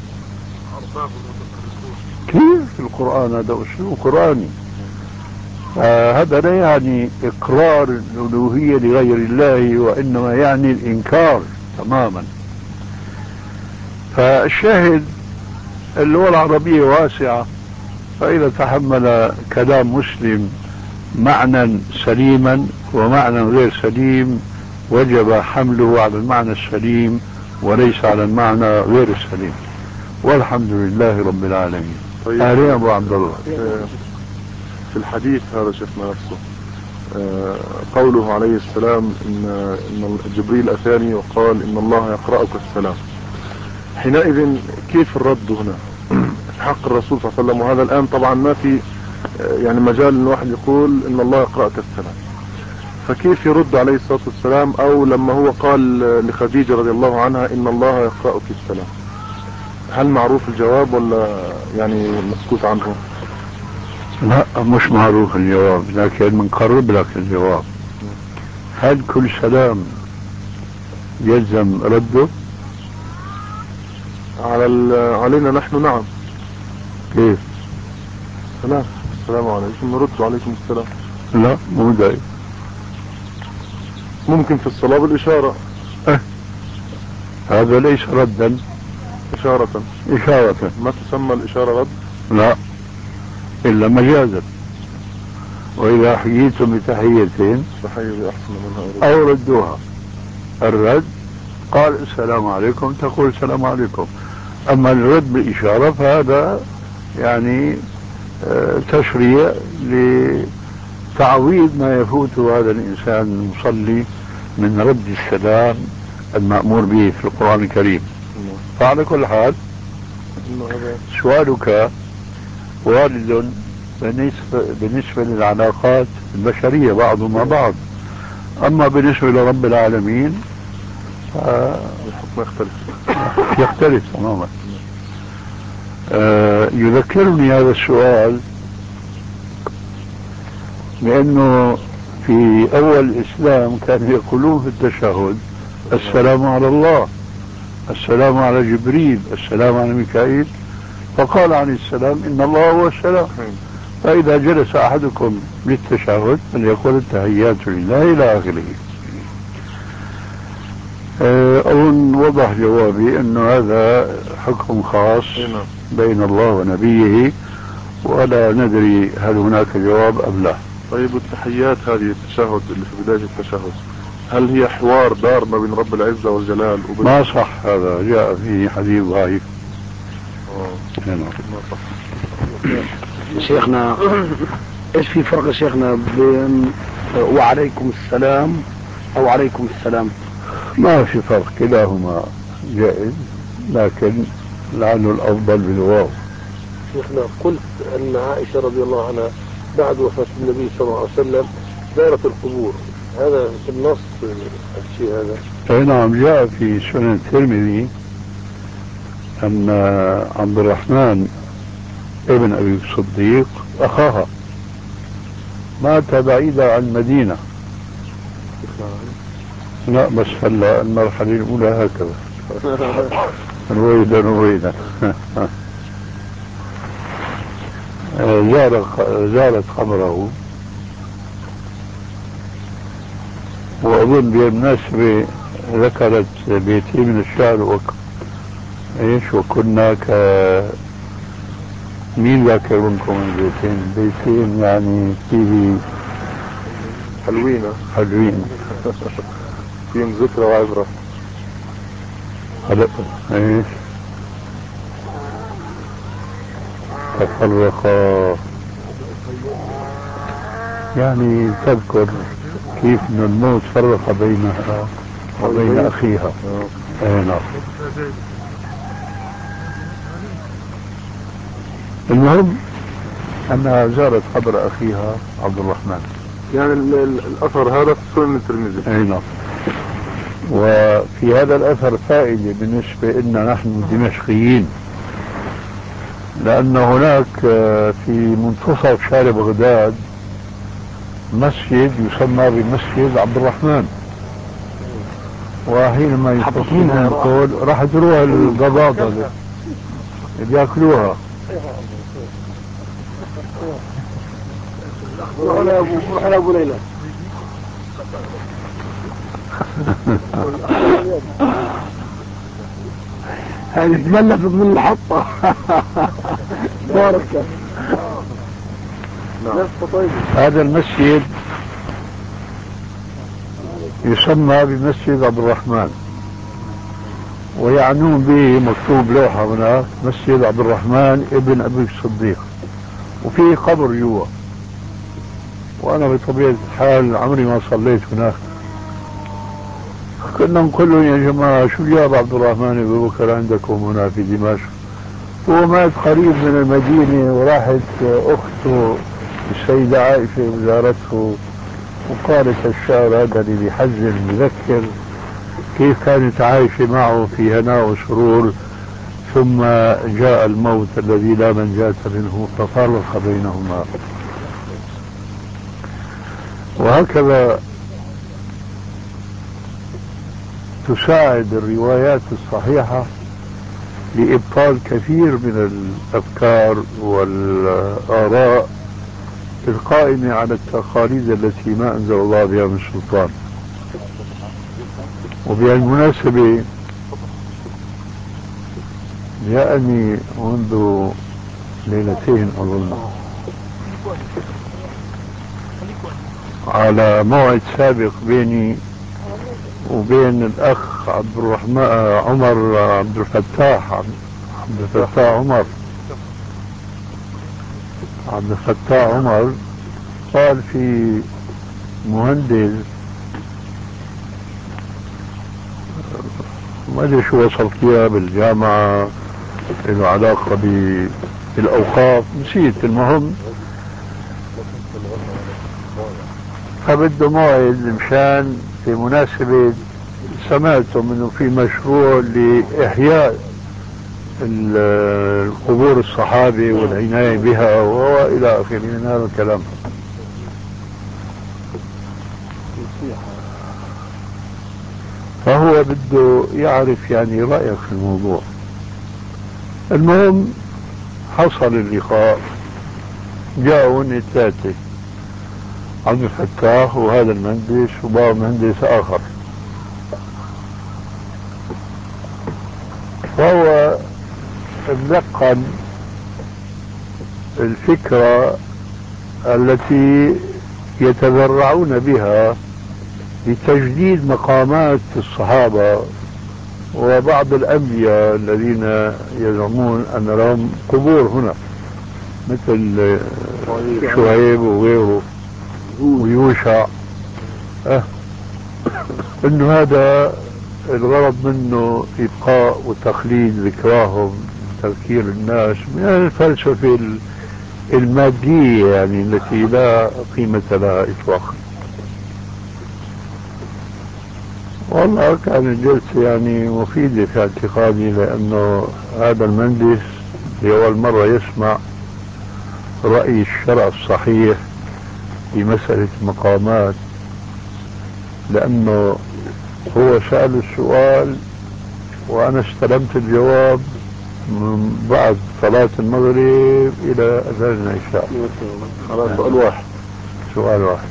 كيف في القرآن؟ هذا أسلوب قرآني. هذا لا يعني إقرار الألوهية لغير الله، وإنما يعني الإنكار تماما. فالشاهد اللغة العربية واسعة، فإذا تحمل كلام مسلم معنى سليما ومعنى غير سليم وجب حمله على المعنى السليم وليس على المعنى غير السليم، والحمد لله رب العالمين. طيب أهلا أبو عبد الله. في الحديث هذا شيخنا نفسه قوله عليه السلام إن جبريل أتاني وقال إن الله يقرأك السلام. حينئذ كيف الرد هنا في حق الرسول صلى الله عليه وسلم؟ وهذا الآن طبعا ما في يعني مجال ان الواحد يقول إن الله يقرأك السلام، فكيف يرد عليه الصلاة والسلام؟ أو لما هو قال لخديجة رضي الله عنها إن الله يقرأك السلام، هل معروف الجواب ولا يعني مسكوت عنه؟ لا مش معروف الجواب، لكن بنقرب لك الجواب. هل كل سلام يلزم رده؟ علينا نحن نعم. كيف؟ السلام عليكم نرد عليكم السلام. لا مو دايم، ممكن في الصلاة بالإشارة. هذا ليس ردا، إشارة. ما تسمى الإشارة رد؟ لا إلا مجازا. وإذا حييتم بتحية فحيوا بأحسن منها أو ردوها. الرد قال السلام عليكم تقول السلام عليكم. أما الرد بالإشارة فهذا يعني تشريع لتعويض ما يفوت هذا الإنسان المصلي من رد السلام المأمور به في القرآن الكريم. فعلى كل حال سؤالك وارد بالنسبة للعلاقات البشرية بعض مع بعض، أما بالنسبة لرب العالمين الحكم يختلف تماما. يذكرني هذا السؤال بأنه في أول الإسلام كانوا يقولون في التشهد السلام على الله، السلام على جبريل، السلام على ميكائيل، فقال عن السلام إن الله هو السلام. فإذا جلس أحدكم للتشهد فليقول التحيات لله إلى آخره. أظن وضح جوابي أنه هذا حكم خاص بين الله ونبيه، ولا ندري هل هناك جواب أم لا. طيب التحيات هذه التشهد اللي في بداية التشهد هل هي حوار دار ما بين رب العزة والجلال ما صح، هذا جاء في حديث ضعيف. ما صح. شيخنا ايش في فرق شيخنا بين وعليكم السلام او عليكم السلام؟ ما في فرق، كلاهما جائز، لكن لعله الافضل بالواو. شيخنا قلت ان عائشة رضي الله عنها بعد وفاة النبي صلى الله عليه وسلم زارت القبور، هذا في النص الشيء هذا؟ اي نعم، جاء في سنن الترمذي ان عبد الرحمن ابن ابي الصديق اخاها مات بعيدا عن المدينة. لا بس هلا المرحلة الأولى هكذا رويدا زارت قبره، وأظن بالمناسبة ذكرت بيتين من الشعر ايش وكنا مين ذاكر منكم البيتين؟ بيتين يعني فيه حلوين فيهم ذكرى وعبرة. ايش تفرقا، يعني تذكر كيف ان الموت فرق بينها وبين اخيها. نعم. المهم انها زارت قبر اخيها عبد الرحمن. يعني الاثر هذا في سنن الترمذي. اي نعم. وفي هذا الاثر فائدة بالنسبة لنا نحن دمشقيين، لان هناك في منتصف شارع بغداد مسجد يسمى بمسجد عبد الرحمن، وحينما يتصلون يقول راح تروح القضاضة اللي بياكلوها. روح على ابو ليلى. هذه تملفت من الحطة. بارك. هذا المسجد يسمى بمسجد عبد الرحمن، ويعنون به مكتوب لوحة هناك مسجد عبد الرحمن ابن ابي الصديق، وفيه قبر جوا. وأنا بطبيعة الحال عمري ما صليت هناك. كنا نقول لهم يا جماعة شو جاب عبد الرحمن أبو بكر عندكم هنا في دمشق؟ هو مات قريب من المدينة وراحت أخته السيدة عائشة وزارته وقالت الشعر هذا اللي بيحزن بذكر كيف كانت عايشة معه في هناء وسرور، ثم جاء الموت الذي لا منجاة منه ففرق بينهما. وهكذا تساعد الروايات الصحيحة لإبطال كثير من الأفكار والآراء القائمة على التقاليد التي ما أنزل الله بها من سلطان. وبالمناسبة جاءني منذ ليلتين أظن على موعد سابق بيني وبين الأخ عبد الرحمن عمر عبد الفتاح عمر قال في مهندس ما ادري شو وصلت اياه بالجامعة له علاقة بالأوقاف نسيت، المهم فبده موعد مشان في مناسبة سمعتم انه في مشروع لإحياء القبور الصحابة والعناية بها وإلى آخره من هذا الكلام. فهو بده يعرف يعني رأيك في الموضوع. المهم حصل اللقاء، جاءوا ثلاثة، عبد الفتاح وهذا المهندس وبعض مهندس آخر. فهو تلقن الفكرة التي يتذرعون بها لتجديد مقامات الصحابة وبعض الأنبياء الذين يزعمون أن لهم قبور هنا مثل شعيب وغيره ويوشع، انه هذا الغرض منه ابقاء وتخليد ذكراهم، تذكير الناس من الفلسفة المادية يعني التي لا قيمة لها اطلاقا. والله كان الجلسة يعني مفيدة في اعتقادي، لانه هذا المهندس لأول مرة يسمع رأي الشرع الصحيح في مسألة المقامات، لأنه هو سأل السؤال وأنا استلمت الجواب من بعد صلاة المغرب إلى أذان العشاء. سؤال واحد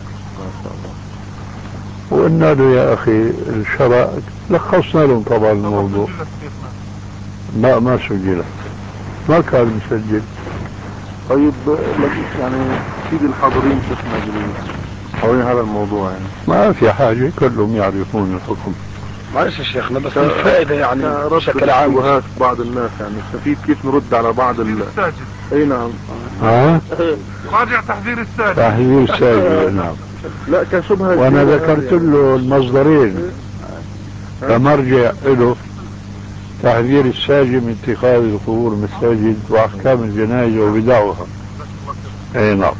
وقلنا له يا أخي الشرع، لخصنا لهم طبعا الموضوع. لا ما سجلت، ما كان مسجل. طيب يعني سيد الحاضرين تسمع حوالين هذا الموضوع يعني ما في حاجة، كلهم يعرفون الحكم. معلش يا شيخنا بس الفائدة يعني بشكل عام شبهات بعض الناس يعني نستفيد كيف نرد على بعض الساجد. اي نعم. راجع تحذير الساجد. تحذير الساجد نعم. لا كشبهة. وانا ذكرت له المصدرين كمرجع له، تحذير الساجد من اتخاذ القبور مساجد واحكام الجنائز وبدعها. اي نعم.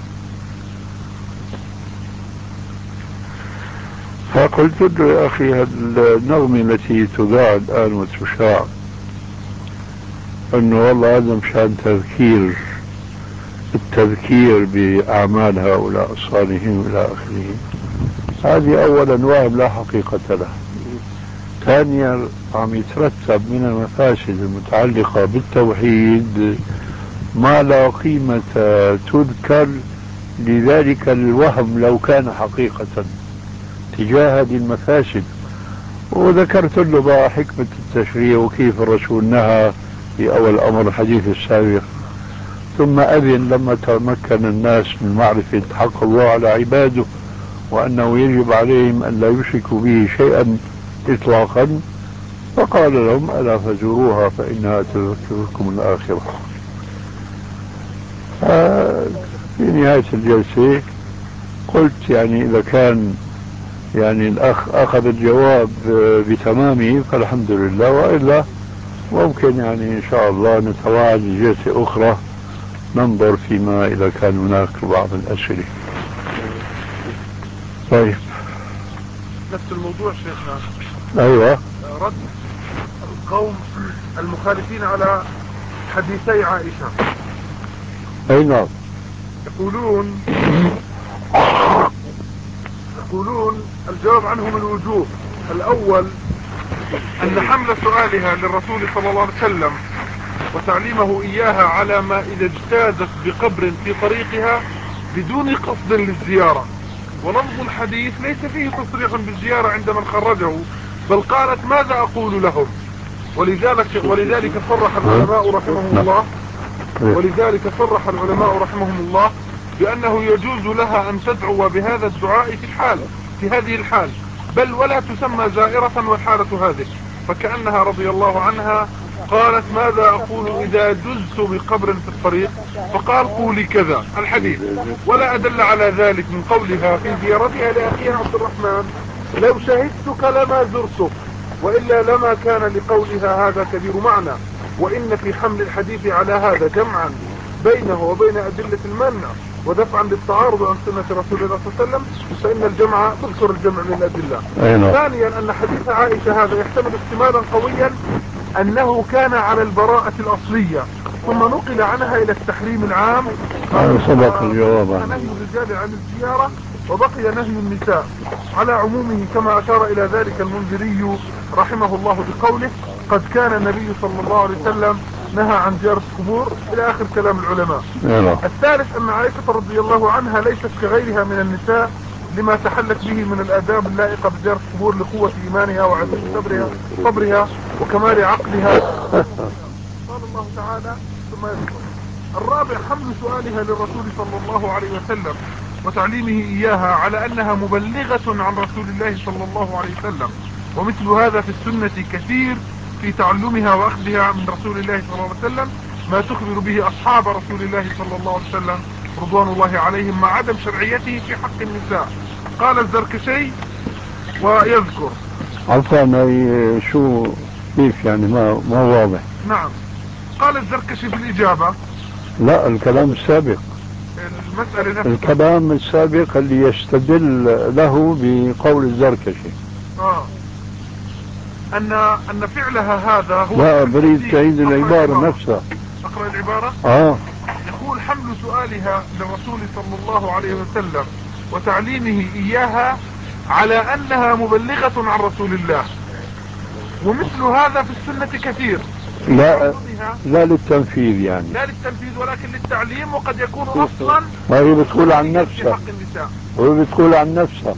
فقلت له يا أخي النغمة التي تذاع الآن وتشاع أنه والله هذا مشان التذكير بأعمال هؤلاء الصالحين إلى آخره، هذه أولا وهم لا حقيقة له. ثانيا عم يترتب من المفاسد المتعلقة بالتوحيد ما لا قيمة تذكر لذلك الوهم لو كان حقيقة تجاه هذه المفاسد. وذكرت له بقى حكمة التشريع وكيف الرسول نهى في أول أمر الحديث السابق، ثم أذن لما تمكن الناس من معرفة حق الله على عباده وأنه يجب عليهم أن لا يشركوا به شيئا إطلاقا، فقال لهم ألا فزوروها فإنها تذكركم الآخرة. في نهاية الجلسة قلت يعني إذا كان يعني الأخ أخذ الجواب بتمامه فالحمد لله، وإلا ممكن يعني إن شاء الله نتواعد جلسة أخرى ننظر فيما إذا كان هناك بعض الأسئلة. طيب نفس الموضوع شيخنا. أيوة. رد القوم المخالفين على حديثي عائشة. أي نعم. يقولون الجواب عنه من وجوه. الأول أن حمل سؤالها للرسول صلى الله عليه وسلم وتعليمه إياها على ما إذا اجتازت بقبر في طريقها بدون قصد للزيارة، ولفظ الحديث ليس فيه تصريح بالزيارة عند من خرجه، بل قالت ماذا أقول لهم. ولذلك صرح العلماء رحمهم الله بأنه يجوز لها أن تدعو بهذا الدعاء في هذه الحال، بل ولا تسمى زائرة والحالة هذه، فكأنها رضي الله عنها قالت ماذا أقول إذا جزت بقبر في الطريق، فقال قولي كذا الحديث. ولا أدل على ذلك من قولها في زيارتها لأخيها عبد الرحمن لو شهدتك لما زرتك، وإلا لما كان لقولها هذا كبير معنى. وإن في حمل الحديث على هذا جمعا بينه وبين أدلة المنع ودفعا للتعارض عن سنة رسول الله صلى الله عليه وسلم، فإن الجمع تذكر الجمع من الأدلة. ثانيا أن حديث عائشة هذا يحتمل احتمالا قويا أنه كان على البراءة الأصلية ثم نقل عنها إلى التحريم العام، سبق الجواب عنه. نهي الرجال عن الزيارة وبقي نهي النساء على عمومه، كما أشار إلى ذلك المنذري رحمه الله بقوله قد كان النبي صلى الله عليه وسلم نهى عن زيارة القبور إلى آخر كلام العلماء. الثالث أن عائشة رضي الله عنها ليست كغيرها من النساء لما تحلت به من الآداب اللائقة بزيارة القبور لقوة إيمانها وعزيمة صبرها وكمال عقلها. قال الله تعالى ثم يذكر. الرابع حمل سؤالها للرسول صلى الله عليه وسلم وتعليمه إياها على أنها مبلغة عن رسول الله صلى الله عليه وسلم، ومثل هذا في السنة كثير في تعلمها وأخذها من رسول الله صلى الله عليه وسلم ما تخبر به أصحاب رسول الله صلى الله عليه وسلم رضوان الله عليهم مع عدم شرعيته في حق النساء. قال الزركشي ويذكر عفوا شو كيف يعني ما واضح. نعم قال الزركشي في الإجابة لا الكلام السابق، المسألة نفسها الكلام السابق اللي يستدل له بقول الزركشي أن فعلها هذا هو. لا بريد تعيد العبارة نفسها. أقرأ العبارة. يقول حمل سؤالها للرسول صلى الله عليه وسلم وتعليمه إياها على أنها مبلغة عن رسول الله، ومثل هذا في السنة كثير. لا للتنفيذ يعني، لا للتنفيذ ولكن للتعليم، وقد يكون أصلا ما هي بتقول عن نفسها. وهي بتقول عن نفسها.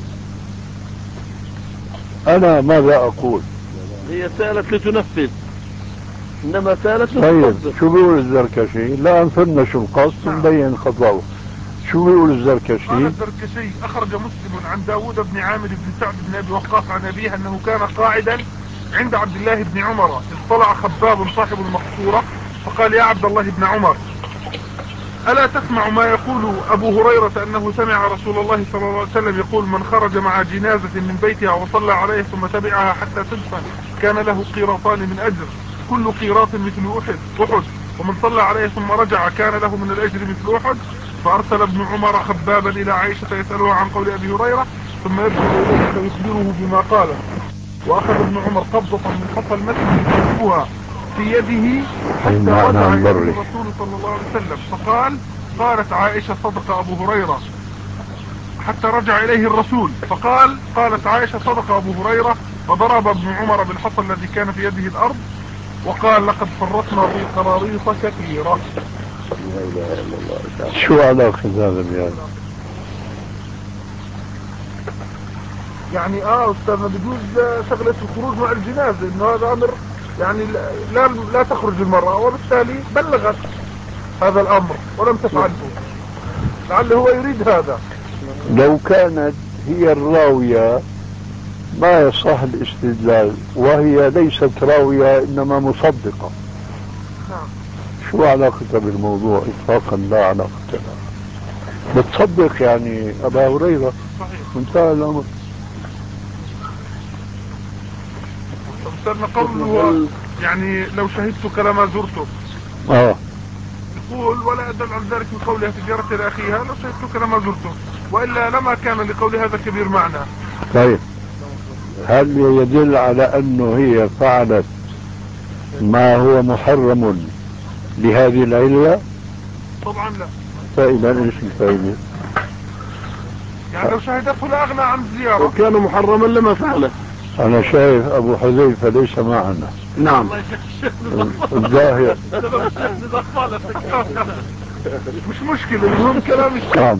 أنا ماذا أقول؟ هي سألت لتنفذ، إنما سألت طيب شو بيقول الزركشي؟ لا أنفرنا شو القصد نبين خطأه. شو بيقول الزركشي؟ قال الزركشي أخرج مسلم عن داود بن عامر بن سعد بن أبي وقاص عن أبيه أنه كان قاعدا عند عبد الله بن عمر، اطلع خباب صاحب المقصورة فقال يا عبد الله بن عمر ألا تسمع ما يقول أبو هريرة أنه سمع رسول الله صلى الله عليه وسلم يقول من خرج مع جنازة من بيتها وصلى عليه ثم تبعها حتى تدفن كان له قيراطان من أجر، كل قيراط مثل أحد، ومن صلى عليه ثم رجع كان له من الأجر مثل أحد. فأرسل ابن عمر خبابا إلى عائشة يسألها عن قول أبي هريرة ثم يرجع إليه فيخبره بما قال. وأخذ ابن عمر قبضة من حصى المسجد يقلبها في يده حتى رجع إلى الرسول صلى الله عليه وسلم فقال قالت عائشة صدق أبو هريرة حتى رجع إليه الرسول قالت عائشة صدق أبو هريرة، وضرب ابن عمر بالحصى الذي كان في يده الأرض وقال لقد فرطنا في قراريط كثيرة. شو علاقة هذا بهذا؟ يعني أستاذنا بيجوز شغلة الخروج مع الجنازة إنه هذا أمر يعني لا تخرج المرأة، وبالتالي بلغت هذا الأمر ولم تفعله، لعله هو يريد هذا. لو كانت هي الراوية ما يصح الاستدلال، وهي ليست راوية إنما مصدقة. نعم. شو علاقتها بالموضوع؟ إطلاقا لا علاقة لها. بتصدق يعني أبا هريرة صحيح. وانتهى الأمر. أستاذنا قوله يعني لو شهدت كلام زرته، يقول ولا أدل عن ذلك من قولها تجارة لأخيها لو شهدت كلام زرته، وإلا لما كان لقول هذا كبير معنى. طيب هل يدل على أنه هي فعلت ما هو محرم لهذه العلة؟ طبعا لا. فإذا ايش الفائدة؟ يعني لو شهدته لا أغنى عن زيارة. لو كان محرما لما فعله. أنا شايف أبو حذيفة ليس معنا. نعم. الظاهر مش مشكلة، المهم كلام نعم.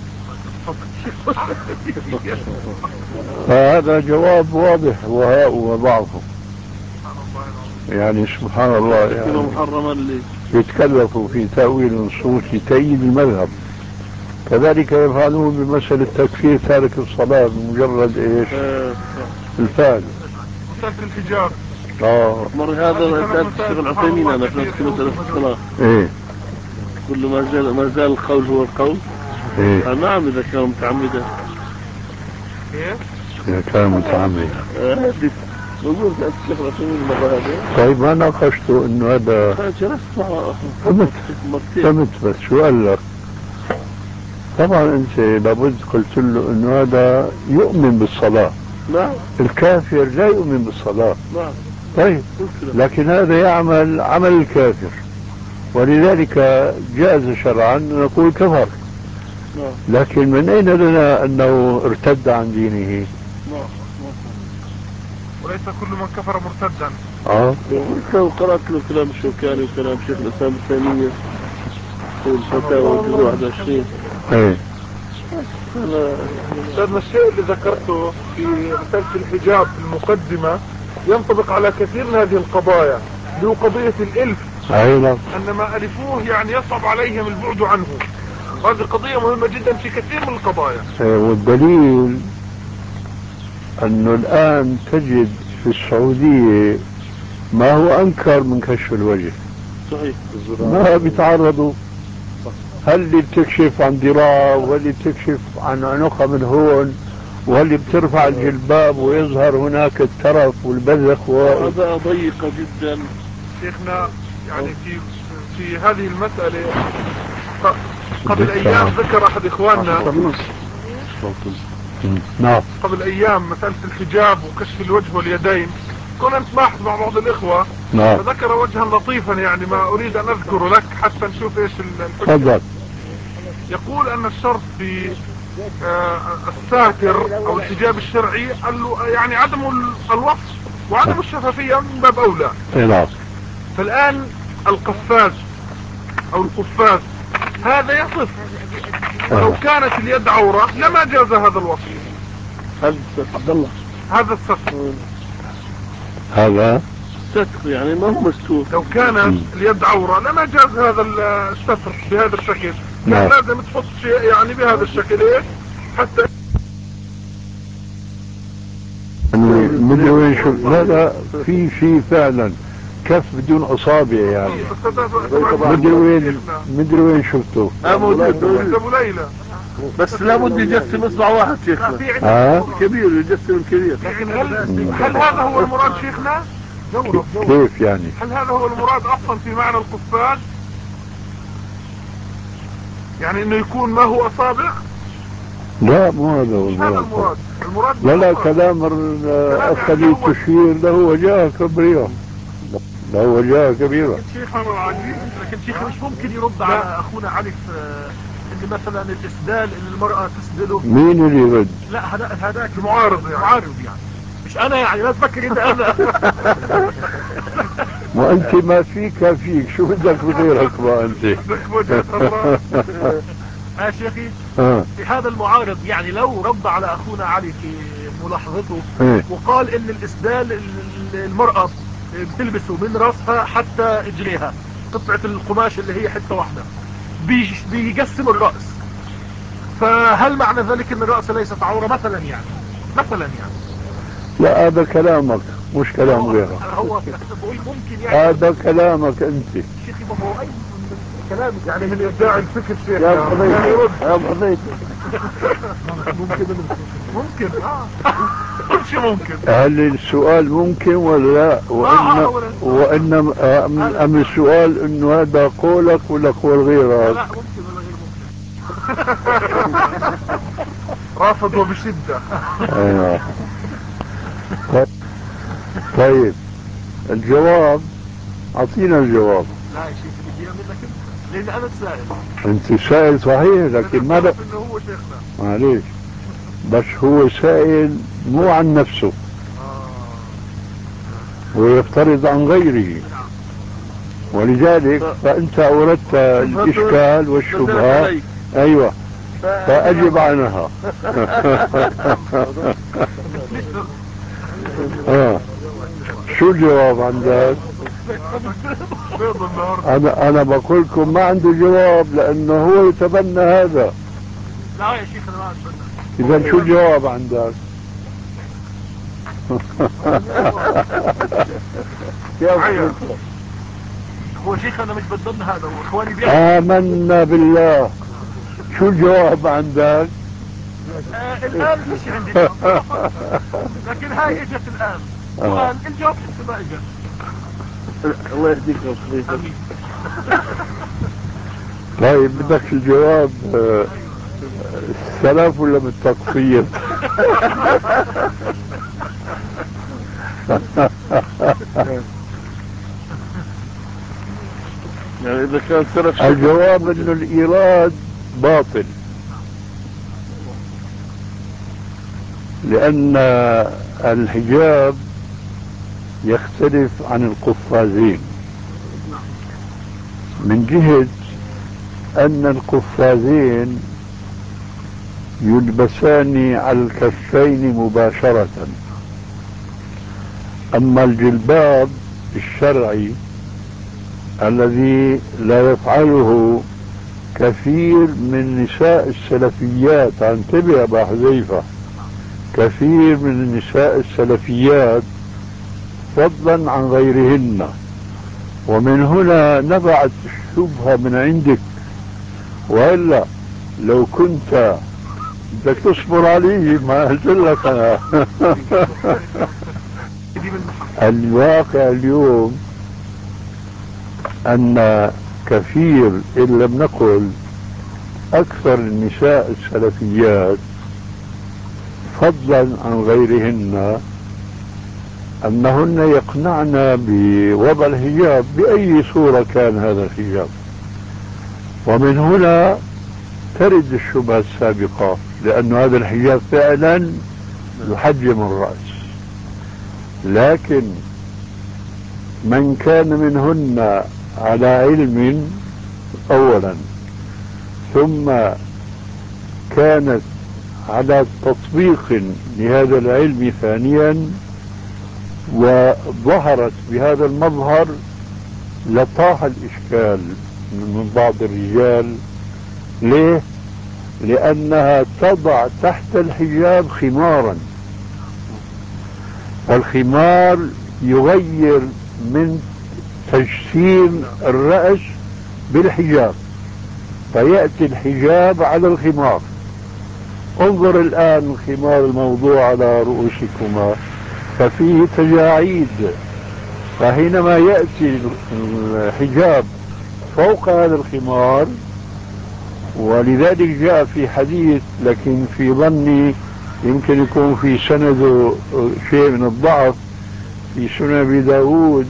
فهذا جواب واضح وهاء وضعفه. يعني سبحان الله، يعني محرما لي يتكلفوا في تأويل نصوص تأييد المذهب. كذلك يفعلون بمسألة تكفير تارك الصلاة بمجرد ايش؟ الفعل. مسألة الحجاب. مر هذا الشيخ العثيمين أنا في مسألة الصلاة. ايه كل ما زال القول هو القول. ايه نعم إذا كان متعمدا. ايه إذا كان متعمد. نقول الشيخ العثيمين مرة هذه. طيب ما ناقشته انه هذا. فهمت بس شو قال لك؟ طبعا انت لابد قلت له انه هذا يؤمن بالصلاة. نعم. الكافر لا يؤمن بالصلاة. نعم. طيب لكن هذا يعمل عمل الكافر، ولذلك جاز شرعا أن نقول كفر. لكن من أين لنا أنه ارتد عن دينه؟ وليس كل من كفر مرتدا. قرأت له كلام الشوكاني وكلام شيخ الإسلام ابن تيمية في الفتاوى الجزء 21. أستاذنا الشيء اللي ذكرته في مسألة الحجاب في المقدمة ينطبق على كثير من هذه القضايا، اللي هو قضية الإلف. أن ما ألفوه يعني يصعب عليهم البعد عنه. هذه قضية مهمة جدا في كثير من القضايا. والدليل أنه الآن تجد في السعودية ما هو أنكر من كشف الوجه. صحيح. ما بيتعرضوا. هل اللي بتكشف عن ذراع، واللي بتكشف عن عنقها من هون، واللي بترفع الجلباب ويظهر هناك الترف والبذخ هذا ضيقة جدا. شيخنا يعني في هذه المسألة قبل أيام ذكر أحد إخواننا قبل أيام مسألة الحجاب وكشف الوجه واليدين. كنا نتباحث مع بعض الإخوة فذكر وجها لطيفا، يعني ما أريد أن أذكره لك حتى نشوف إيش الحجة. يقول أن الشرط في الساتر أو الحجاب الشرعي يعني عدم الوصف وعدم الشفافية من باب أولى. فالآن القفاز أو القفاز هذا يصف، ولو كانت اليد عورة لما جاز هذا الوصف. هذا الستر. هذا ستر يعني ما هو مستور. لو كانت اليد عورة لما جاز هذا الستر بهذا الشكل. كان لازم تحط شيء يعني بهذا الشكل ايش حتى مدري وين شفت. لا في شيء فعلا كف بدون اصابع يعني. مدري وين شفته. موجود ابو ليلى. بس لابد يجسم اصبع واحد شيخنا. كبير يجسم الكبير. لكن هل هذا هو المراد شيخنا؟ كيف يعني؟ هل هذا هو المراد اصلا في معنى القفاز؟ يعني انه يكون ما هو اصابع؟ لا مو هذا هو المراد. المراد لا كلام الاخ اللي تشير له وجهه كبيره. له وجهه كبيره. لكن شيخ مش ممكن يرد على اخونا علي ان مثلا الاسدال ان المرأة تسدله. مين اللي يرد؟ لا هذاك معارض يعني مش انا، يعني لا تفكر انت انا. وانت ما فيك شو بدك بغيرك بقى انت؟ بدك وجهة الله. يا شيخي في هذا المعارض يعني لو رد على اخونا علي في ملاحظته وقال ان الاسدال المرأة بتلبسه من راسها حتى اجريها، قطعة القماش اللي هي حتة واحدة بيقسم الرأس، فهل معنى ذلك ان الرأس ليست عورة مثلا يعني؟ لا هذا كلامك مش كلام غيرك. هو بقول ممكن يعني هذا كلامك انت. شيخي ما هو كلامك يعني من ابداع الفكر شيخ يا يعني حضيتي يرد. يا حضيتي ممكن مش ممكن. هل السؤال ممكن ولا لا؟ وإن أم السؤال إنه هذا قولك ولا قول غيرك؟ لا ممكن ولا غير ممكن. رافض وبشدة. أيوة. طيب الجواب، أعطينا الجواب. لا يا شيخ بدي اياه منك انت، لان انا السائل. أنت سائل صحيح لكن ماذا؟ انه هو شيخنا. معليش، بس هو سائل مو عن نفسه، ويفترض عن غيره، ولذلك فأنت أوردت الإشكال والشبهة. أيوة، فأجب عنها. شو الجواب عندك؟ أنا بقول لكم ما عنده جواب لأنه هو يتبنى هذا. لا يا شيخ انا ما اتبنى. إذا شو الجواب عندك؟ هو شيخ انا مش بتبنى هذا، واخواني آمنا بالله. شو الجواب عندك؟ الان مش عندي جواب. لكن هاي اجت الان، سؤال الجواب لسه ما اجت. الله يهديك يا صديقي. طيب بدك الجواب السلف ولا بالتقصير؟ يعني إذا كان سلف الجواب إنه الإيراد باطل، لأن الحجاب يختلف عن القفازين من جهة أن القفازين يلبسان على الكفين مباشرة، أما الجلباب الشرعي الذي لا يفعله كثير من نساء السلفيات، انتبه يا أبا حذيفة، كثير من النساء السلفيات فضلا عن غيرهن، ومن هنا نبعت الشبهة من عندك، وإلا لو كنت بدك تصبر عليه ما قلت لك أنا. الواقع اليوم أن كثير إن لم نقل أكثر النساء السلفيات فضلا عن غيرهن أنهن يقنعن بوضع الحجاب بأي صورة كان هذا الحجاب، ومن هنا ترد الشبهة السابقة، لأن هذا الحجاب فعلا يحجم الرأس. لكن من كان منهن على علم أولا، ثم كانت على تطبيق لهذا العلم ثانيا، وظهرت بهذا المظهر، لطاح الإشكال من بعض الرجال. ليه؟ لأنها تضع تحت الحجاب خمارا، والخمار يغير من تجسيم الرأس بالحجاب، فيأتي الحجاب على الخمار. انظر الآن الخمار الموضوع على رؤوسكما ففيه تجاعيد، فحينما يأتي الحجاب فوق هذا الخمار، ولذلك جاء في حديث لكن في ظني يمكن يكون في سنده شيء من الضعف، في سنن أبي داود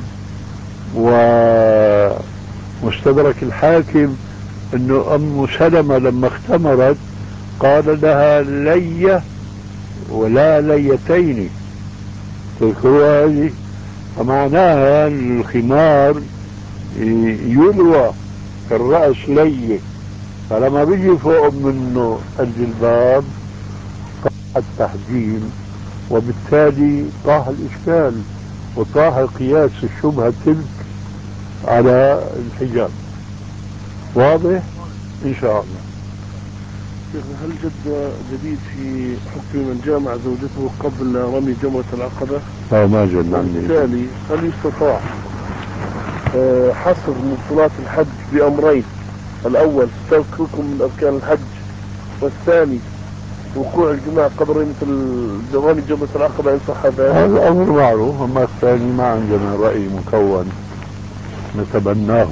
ومستدرك الحاكم، انه ام سلمة لما اختمرت قال لها لية ولا ليتين، تذكروا هذه؟ فمعناها الخمار يلوى في الرأس ليه، فلما بيجي فوق منه الجلباب طاح التحجيم، وبالتالي طاح الإشكال وطاح قياس الشبهة تلك على الحجاب. واضح؟ إن شاء الله. هل جديد في حكم من جامع زوجته قبل رمي جمرة العقبة؟ لا ما جد. وبالتالي هل يستطاع حصر من صلاة الحج بأمرين؟ الأول ترك ركن من أركان الحج، والثاني وقوع الجماع قدر مثل جواني جمرة العقبة إن صح ذلك. هذا أمر معروف، أما الثاني ما عندنا رأي مكون نتبناه،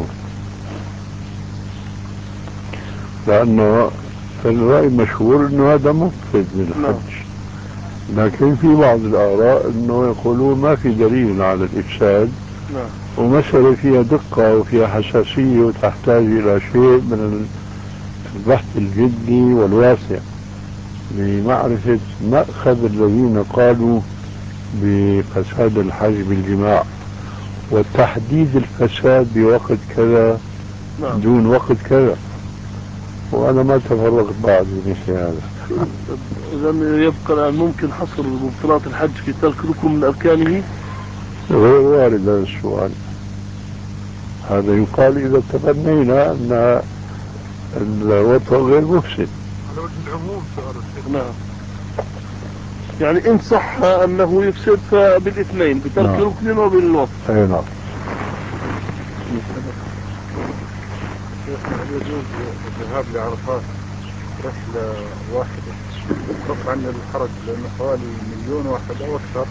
لأنه الرأي المشهور أنه هذا مفسد للحج. لكن في بعض الآراء أنه يقولون ما في دليل على الإفساد، ومسألة فيها دقة وفيها حساسية وتحتاج إلى شيء من البحث الجدي والواسع لمعرفة مأخذ الذين قالوا بفساد الحج بالجماع، وتحديد الفساد بوقت كذا دون وقت كذا، وأنا ما تفرغت بعد بمثل هذا. إذا يبقى الآن ممكن حصر مبطلات الحج في ترك ركن من أركانه؟ غير وارد هذا السؤال. هذا يقال إذا تبنينا أن الوطن غير مفسد على وجه العموم سؤال الشيخ. نعم، يعني إن صح أنه يفسد فبالاثنين، بترك ركن وبالوطن. أي نعم. هل يجوز الذهاب لعرفات رحلة واحدة رفعا عن الحرج، لأنه حوالي 1,000,000 واحد أو أكثر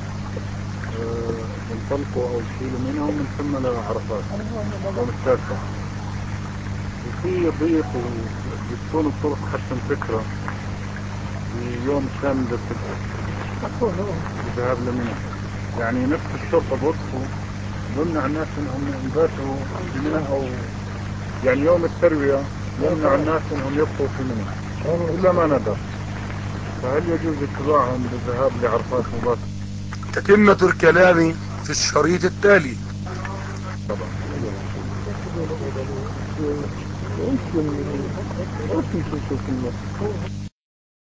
ينطلقوا أو يشيلوا منها ومن ثم لعرفات يوم التاسع، وفي ضيق وبتكون الطرق حتى فكرة في يوم كامل للتجهيز الذهاب لمنى. يعني نفس الشرطة بوصفوا يمنع الناس انهم يباتوا في منى، او يعني يوم التروية يمنع الناس انهم يبقوا في منى الا ما ندر. فهل يجوز اتباعهم بالذهاب لعرفات مباشرة؟ تتمة الكلام في الشريط التالي. طبعا